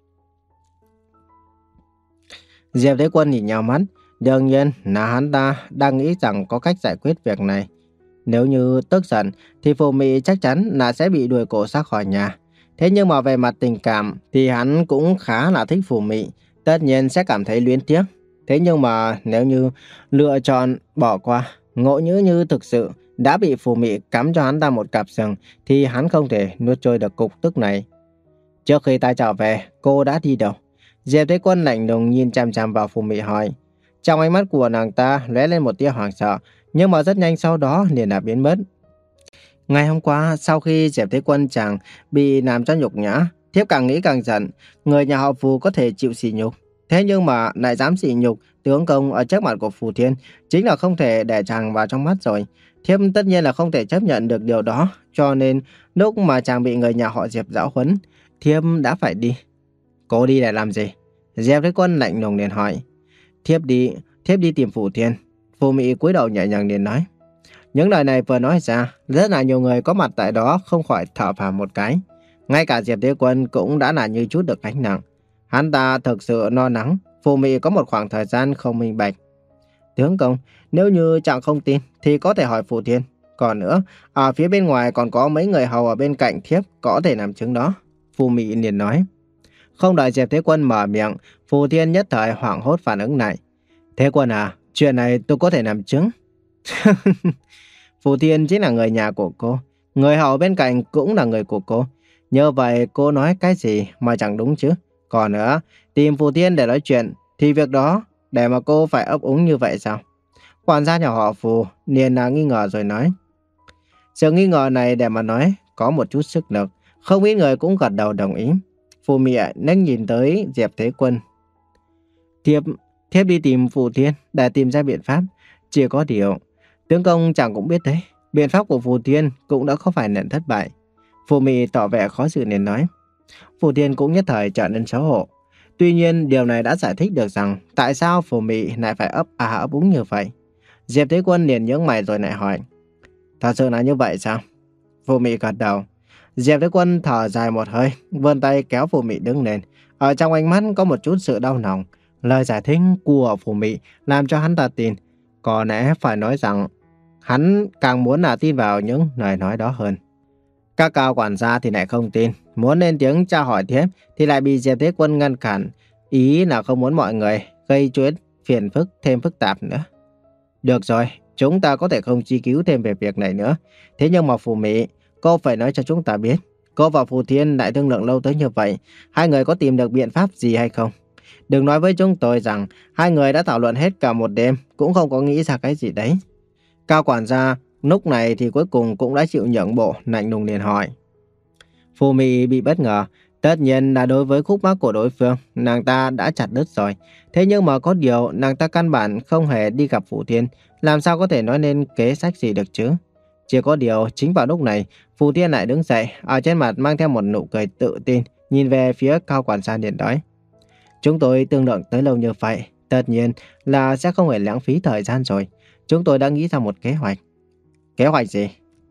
Diệp Thế Quân nhìn nhau mắt, đương nhiên là hắn ta đang nghĩ rằng có cách giải quyết việc này. Nếu như tức giận thì Phù Mị chắc chắn là sẽ bị đuổi cổ ra khỏi nhà. Thế nhưng mà về mặt tình cảm thì hắn cũng khá là thích Phù Mị, tất nhiên sẽ cảm thấy luyến tiếc. Thế nhưng mà nếu như lựa chọn bỏ qua, ngộ nhỡ như thực sự đã bị Phù Mị cắm cho hắn ta một cặp sừng thì hắn không thể nuốt trôi được cục tức này. Trước khi ta trở về, cô đã đi đâu? Diệp Thế Quân lạnh lùng nhìn chằm chằm vào Phù Mị hỏi. Trong ánh mắt của nàng ta lóe lên một tia hoảng sợ, nhưng mà rất nhanh sau đó liền đã biến mất. Ngày hôm qua, sau khi Diệp Thế Quân chàng bị làm cho nhục nhã, thiếp càng nghĩ càng giận, người nhà họ Phù có thể chịu sỉ nhục. Thế nhưng mà lại dám sỉ nhục tướng công ở trước mặt của Phù Thiên, chính là không thể để chàng vào trong mắt rồi. Thiếp tất nhiên là không thể chấp nhận được điều đó, cho nên lúc mà chàng bị người nhà họ Diệp giảo huấn, thiếp đã phải đi. Cô đi để làm gì? Diệp Thế Quân lạnh lùng liền hỏi. Thiếp đi, thiếp đi tìm Phù Thiên. Phù Mị cúi đầu nhẹ nhàng liền nói. Những lời này vừa nói ra, rất là nhiều người có mặt tại đó không khỏi thở phào một cái. Ngay cả Diệp Thế Quân cũng đã là như chút được gánh nặng. Hắn ta thực sự lo lắng, Phù Mị có một khoảng thời gian không minh bạch. Tướng công, nếu như chàng không tin thì có thể hỏi Phù Thiên. Còn nữa, ở phía bên ngoài còn có mấy người hầu ở bên cạnh thiếp có thể làm chứng đó. Phù Mị liền nói. Không đợi Diệp Thế Quân mở miệng, Phù Thiên nhất thời hoảng hốt phản ứng lại. Thế Quân à, chuyện này tôi có thể làm chứng. Phù Thiên chính là người nhà của cô, người hầu bên cạnh cũng là người của cô. Như vậy cô nói cái gì mà chẳng đúng chứ. Còn nữa, tìm Phù Thiên để nói chuyện thì việc đó để mà cô phải ấp úng như vậy sao? Quản gia nhà họ Phù liền là nghi ngờ rồi nói. Sự nghi ngờ này để mà nói có một chút sức lực, không ít người cũng gật đầu đồng ý. Phù Mị nâng nhìn tới Diệp Thế Quân. Thiếp, thiếp đi tìm Phù Thiên để tìm ra biện pháp. Chỉ có điều, tướng công chẳng cũng biết đấy, biện pháp của Phù Thiên cũng đã không phải nhận thất bại. Phù Mị tỏ vẻ khó xử nên nói. Phù Thiên cũng nhất thời trở nên xấu hổ. Tuy nhiên điều này đã giải thích được rằng tại sao Phù Mị lại phải ấp à ấp úng như vậy. Diệp Thế Quân liền nhướng mày rồi lại hỏi. Thật sự là như vậy sao? Phù Mị gật đầu. Diệp Thế Quân thở dài một hơi, vươn tay kéo Phù Mị đứng lên. Ở trong ánh mắt có một chút sự đau lòng. Lời giải thích của Phù Mị làm cho hắn ta tin. Có lẽ phải nói rằng hắn càng muốn là tin vào những lời nói đó hơn. Các cao quản gia thì lại không tin, muốn lên tiếng tra hỏi thiếp thì lại bị Diệp Thế Quân ngăn cản, ý là không muốn mọi người gây chuyện phiền phức thêm phức tạp nữa. Được rồi, chúng ta có thể không truy cứu thêm về việc này nữa. Thế nhưng mà Phù Mị, cô phải nói cho chúng ta biết, cô và Phù Thiên lại thương lượng lâu tới như vậy, hai người có tìm được biện pháp gì hay không? Đừng nói với chúng tôi rằng hai người đã thảo luận hết cả một đêm, cũng không có nghĩ ra cái gì đấy. Cao quản gia lúc này thì cuối cùng cũng đã chịu nhượng bộ, lạnh lùng liền hỏi. Phù Mị bị bất ngờ, tất nhiên là đối với khúc mắc của đối phương, nàng ta đã chặt đứt rồi. Thế nhưng mà có điều nàng ta căn bản không hề đi gặp Phù Thiên, làm sao có thể nói nên kế sách gì được chứ? Chỉ có điều chính vào lúc này, Phù Thiên lại đứng dậy, ở trên mặt mang theo một nụ cười tự tin, nhìn về phía cao quản gia liền nói. Chúng tôi tương lượng tới lâu như vậy, tất nhiên là sẽ không hề lãng phí thời gian rồi. Chúng tôi đã nghĩ ra một kế hoạch. Kế hoạch gì?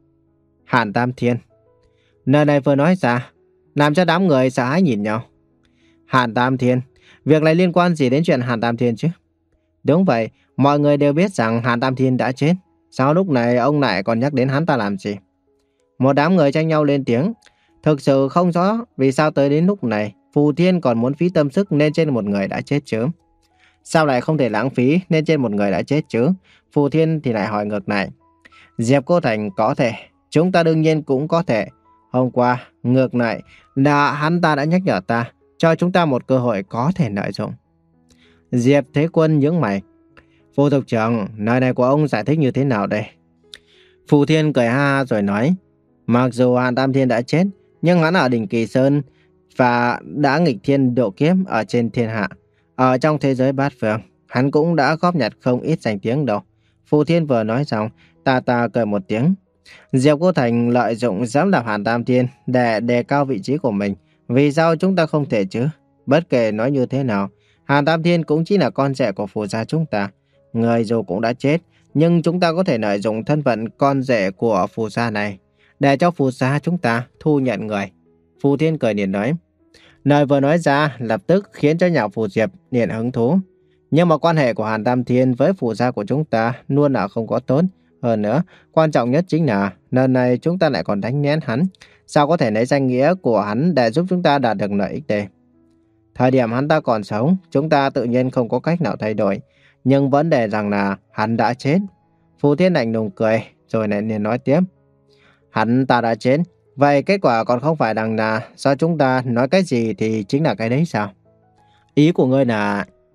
Hàn Tam Thiên. Nơi này vừa nói ra, làm cho đám người sợ hãi nhìn nhau. Hàn Tam Thiên, việc này liên quan gì đến chuyện Hàn Tam Thiên chứ? Đúng vậy, mọi người đều biết rằng Hàn Tam Thiên đã chết. Sao lúc này ông lại còn nhắc đến hắn ta làm gì? Một đám người tranh nhau lên tiếng. Thực sự không rõ vì sao tới đến lúc này Phù Thiên còn muốn phí tâm sức lên trên một người đã chết chứ? Sao lại không thể lãng phí lên trên một người đã chết chứ? Phù Thiên thì lại hỏi ngược lại. Diệp Cô Thành có thể, chúng ta đương nhiên cũng có thể. Hôm qua, ngược lại là hắn ta đã nhắc nhở ta, cho chúng ta một cơ hội có thể lợi dụng. Diệp Thế Quân nhướng mày. Phù Thục trưởng, lời này của ông giải thích như thế nào đây? Phù Thiên cười ha rồi nói. Mặc dù Hàn Tam Thiên đã chết, nhưng hắn ở đỉnh Kỳ Sơn và đã nghịch thiên độ kiếp ở trên thiên hạ. Ở trong thế giới bát phương, hắn cũng đã góp nhặt không ít danh tiếng đâu. Phù Thiên vừa nói xong, ta ta cười một tiếng. Diệp Cô Thành lợi dụng dám đạp Hàn Tam Thiên để đề cao vị trí của mình. Vì sao chúng ta không thể chứ? Bất kể nói như thế nào, Hàn Tam Thiên cũng chỉ là con rể của Phù gia chúng ta. Người dù cũng đã chết, nhưng chúng ta có thể lợi dụng thân phận con rể của Phù gia này để cho Phù gia chúng ta thu nhận người. Phù Thiên cười liền nói. Lời vừa nói ra lập tức khiến cho nhà Phù Diệp liền hứng thú. Nhưng mà quan hệ của Hàn Tam Thiên với Phù gia của chúng ta luôn là không có tốt. Hơn nữa, quan trọng nhất chính là lần này chúng ta lại còn đánh nén hắn. Sao có thể lấy danh nghĩa của hắn để giúp chúng ta đạt được lợi ích đây? Thời điểm hắn ta còn sống, chúng ta tự nhiên không có cách nào thay đổi. Nhưng vấn đề rằng là hắn đã chết. Phù Thiên lạnh lùng cười, rồi lại liền nói tiếp. Hắn ta đã chết, vậy kết quả còn không phải rằng là do chúng ta nói cái gì thì chính là cái đấy sao? Ý của ngươi là...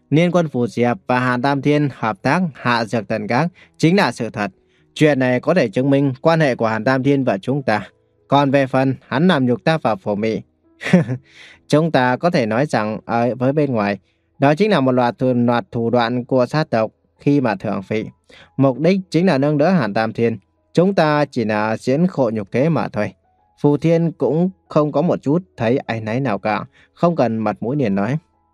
Liên quân Phù Diệp và Hàn Tam Thiên hợp tác hạ dược thần các chính là sự thật. Chuyện này có thể chứng minh quan hệ của Hàn Tam Thiên và chúng ta. Còn về phần hắn làm nhục ta và Phổ Mị, chúng ta có thể nói rằng ở với bên ngoài, đó chính là một loạt thủ, loạt thủ đoạn của sát tộc khi mà thưởng phị. Mục đích chính là nâng đỡ Hàn Tam Thiên. Chúng ta chỉ là diễn khổ nhục kế mà thôi. Phù Thiên cũng không có một chút thấy áy náy nào cả, không cần mặt mũi liền nói.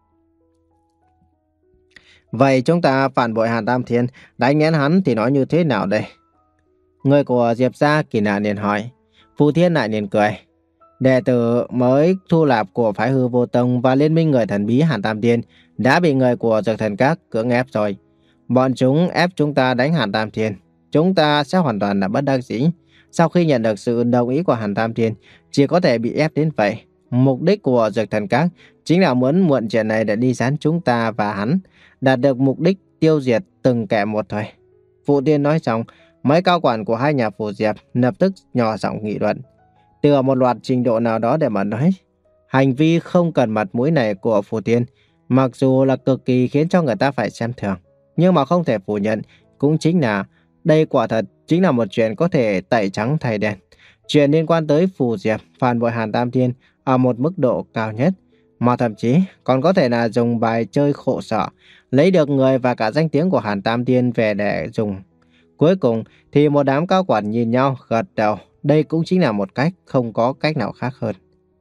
Vậy chúng ta phản bội Hàn Tam Thiên, đánh nghẽn hắn thì nói như thế nào đây? Người của Diệp gia kỳ lạ liền hỏi. Phù Thiên lại liền cười. Đệ tử mới thu nạp của phái Hư Vô Tông và liên minh người thần bí Hàn Tam Thiên đã bị người của Dược Thần Các cưỡng ép rồi. Bọn chúng ép chúng ta đánh Hàn Tam Thiên. Chúng ta sẽ hoàn toàn là bất đắc dĩ. Sau khi nhận được sự đồng ý của Hàn Tam Thiên, chỉ có thể bị ép đến vậy. Mục đích của Dược Thần Các chính là muốn mượn chuyện này để đi gián chúng ta và hắn, đạt được mục đích tiêu diệt từng kẻ một thôi. Phù Thiên nói xong, mấy cao quản của hai nhà Phù Diệp lập tức nhỏ giọng nghị luận. Từ ở một loạt trình độ nào đó để mà nói, hành vi không cần mặt mũi này của Phù Thiên, mặc dù là cực kỳ khiến cho người ta phải xem thường, nhưng mà không thể phủ nhận cũng chính là đây quả thật chính là một chuyện có thể tẩy trắng thay đen. Chuyện liên quan tới Phù Diệp phản bội Hàn Tam Thiên ở một mức độ cao nhất, mà thậm chí còn có thể là dùng bài chơi khổ sở, lấy được người và cả danh tiếng của Hàn Tam Thiên về để dùng. Cuối cùng thì một đám cao quản nhìn nhau gật đầu, đây cũng chính là một cách, không có cách nào khác hơn.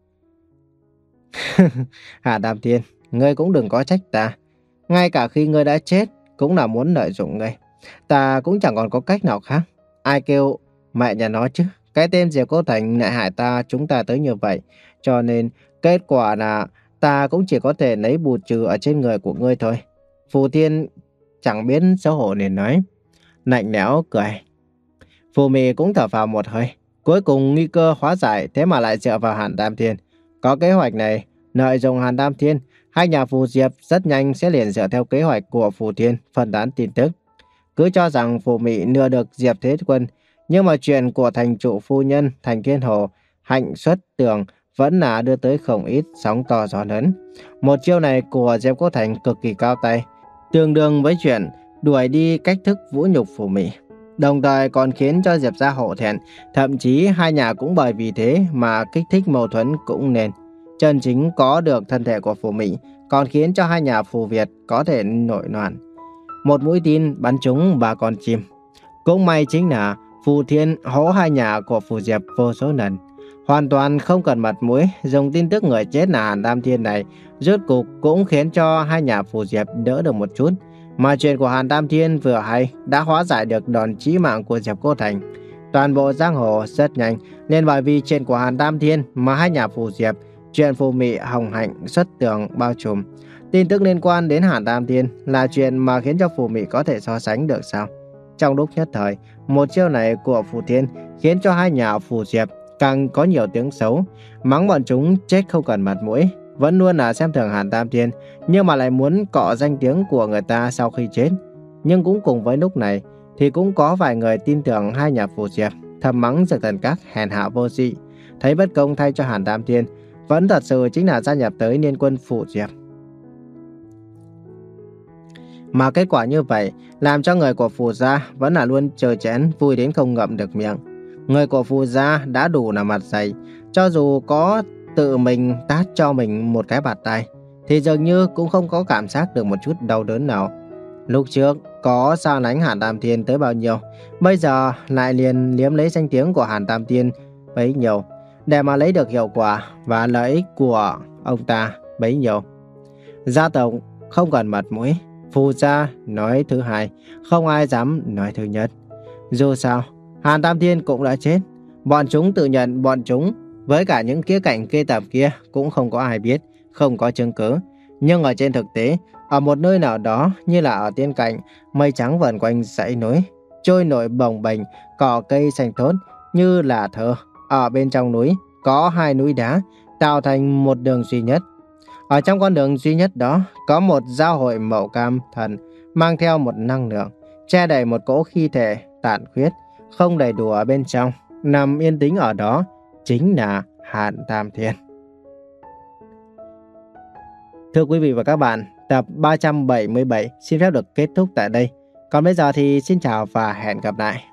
Hàn Tam Thiên, ngươi cũng đừng có trách ta. Ngay cả khi ngươi đã chết, cũng là muốn lợi dụng ngươi. Ta cũng chẳng còn có cách nào khác. Ai kêu mẹ nhà nó chứ. Cái tên Diệp Cô Thành lại hại ta chúng ta tới như vậy. Cho nên kết quả là ta cũng chỉ có thể lấy bù trừ ở trên người của ngươi thôi. Phù Thiên chẳng biết xấu hổ nên nói. Lạnh lẽo cười. Phù Mị cũng thở vào một hơi. Cuối cùng nguy cơ hóa giải, thế mà lại dựa vào Hàn Tam Thiên. Có kế hoạch này, lợi dụng Hàn Tam Thiên, hai nhà Phù Diệp rất nhanh sẽ liền dựa theo kế hoạch của Phù Thiên phân tán tin tức. Cứ cho rằng Phù Mị lừa được Diệp Thế Quân, nhưng mà chuyện của thành trụ phu nhân Thành Thiên Hồ, Hạnh Xuất Tường vẫn là đưa tới không ít sóng to gió lớn. Một chiêu này của Diệp Cô Thành cực kỳ cao tay, tương đương với chuyện đuổi đi cách thức vũ nhục Phù Mị, đồng thời còn khiến cho Diệp gia hổ thẹn, thậm chí hai nhà cũng bởi vì thế mà kích thích mâu thuẫn cũng nên. Chân chính có được thân thể của Phù Mị, còn khiến cho hai nhà Phù Việt có thể nổi loạn. Một mũi tên bắn trúng ba con chim. Cũng may chính là Phù Thiên hố hai nhà của Phù Diệp vô số lần, hoàn toàn không cần mặt mũi, dùng tin tức người chết là Hàn Tam Thiên này, rốt cục cũng khiến cho hai nhà Phù Diệp đỡ được một chút. Mà chuyện của Hàn Tam Thiên vừa hay đã hóa giải được đòn chí mạng của Diệp Cô Thành. Toàn bộ giang hồ rất nhanh nên bởi vì chuyện của Hàn Tam Thiên mà hai nhà Phù Diệp, chuyện Phù Mị, Hồng Hạnh, Xuất Tường bao trùm. Tin tức liên quan đến Hàn Tam Thiên là chuyện mà khiến cho Phù Mị có thể so sánh được sao? Trong lúc nhất thời, một chiêu này của Phù Thiên khiến cho hai nhà Phù Diệp càng có nhiều tiếng xấu, mắng bọn chúng chết không cần mặt mũi, vẫn luôn là xem thường Hàn Tam Thiên, nhưng mà lại muốn cọ danh tiếng của người ta sau khi chết. Nhưng cũng cùng với lúc này thì cũng có vài người tin tưởng hai nhà Phù Diệp, thầm mắng Dược Thần Các hèn hạ vô dị, thấy bất công thay cho Hàn Tam Thiên, vẫn thật sự chính là gia nhập tới liên quân Phù Diệp. Mà kết quả như vậy làm cho người của Phù gia vẫn là luôn chờ chén vui đến không ngậm được miệng. Người của Phù gia đã đủ là mặt dày, cho dù có tự mình tát cho mình một cái bạt tai thì dường như cũng không có cảm giác được một chút đau đớn nào. Lúc trước có xa lánh Hàn Tam Thiên tới bao nhiêu, bây giờ lại liền liếm lấy danh tiếng của Hàn Tam Thiên bấy nhiêu, để mà lấy được hiệu quả và lợi ích của ông ta bấy nhiêu. Gia tộc không cần mặt mũi, Phù gia nói thứ hai, không ai dám nói thứ nhất. Dù sao Hàn Tam Thiên cũng đã chết, bọn chúng tự nhận bọn chúng với cả những khía cạnh kê tởm kia cũng không có ai biết, không có chứng cứ. Nhưng ở trên thực tế, ở một nơi nào đó như là ở tiên cảnh, mây trắng vần quanh dãy núi, trôi nổi bồng bềnh, cỏ cây xanh tốt như là thơ. Ở bên trong núi có hai núi đá tạo thành một đường duy nhất. Ở trong con đường duy nhất đó có một giao hội màu cam thần mang theo một năng lượng, che đầy một cỗ khí thể tàn khuyết, không đầy đủ ở bên trong. Nằm yên tĩnh ở đó chính là Hàn Tam Thiên. Thưa quý vị và các bạn, tập tập ba trăm bảy mươi bảy xin phép được kết thúc tại đây. Còn bây giờ thì xin chào và hẹn gặp lại.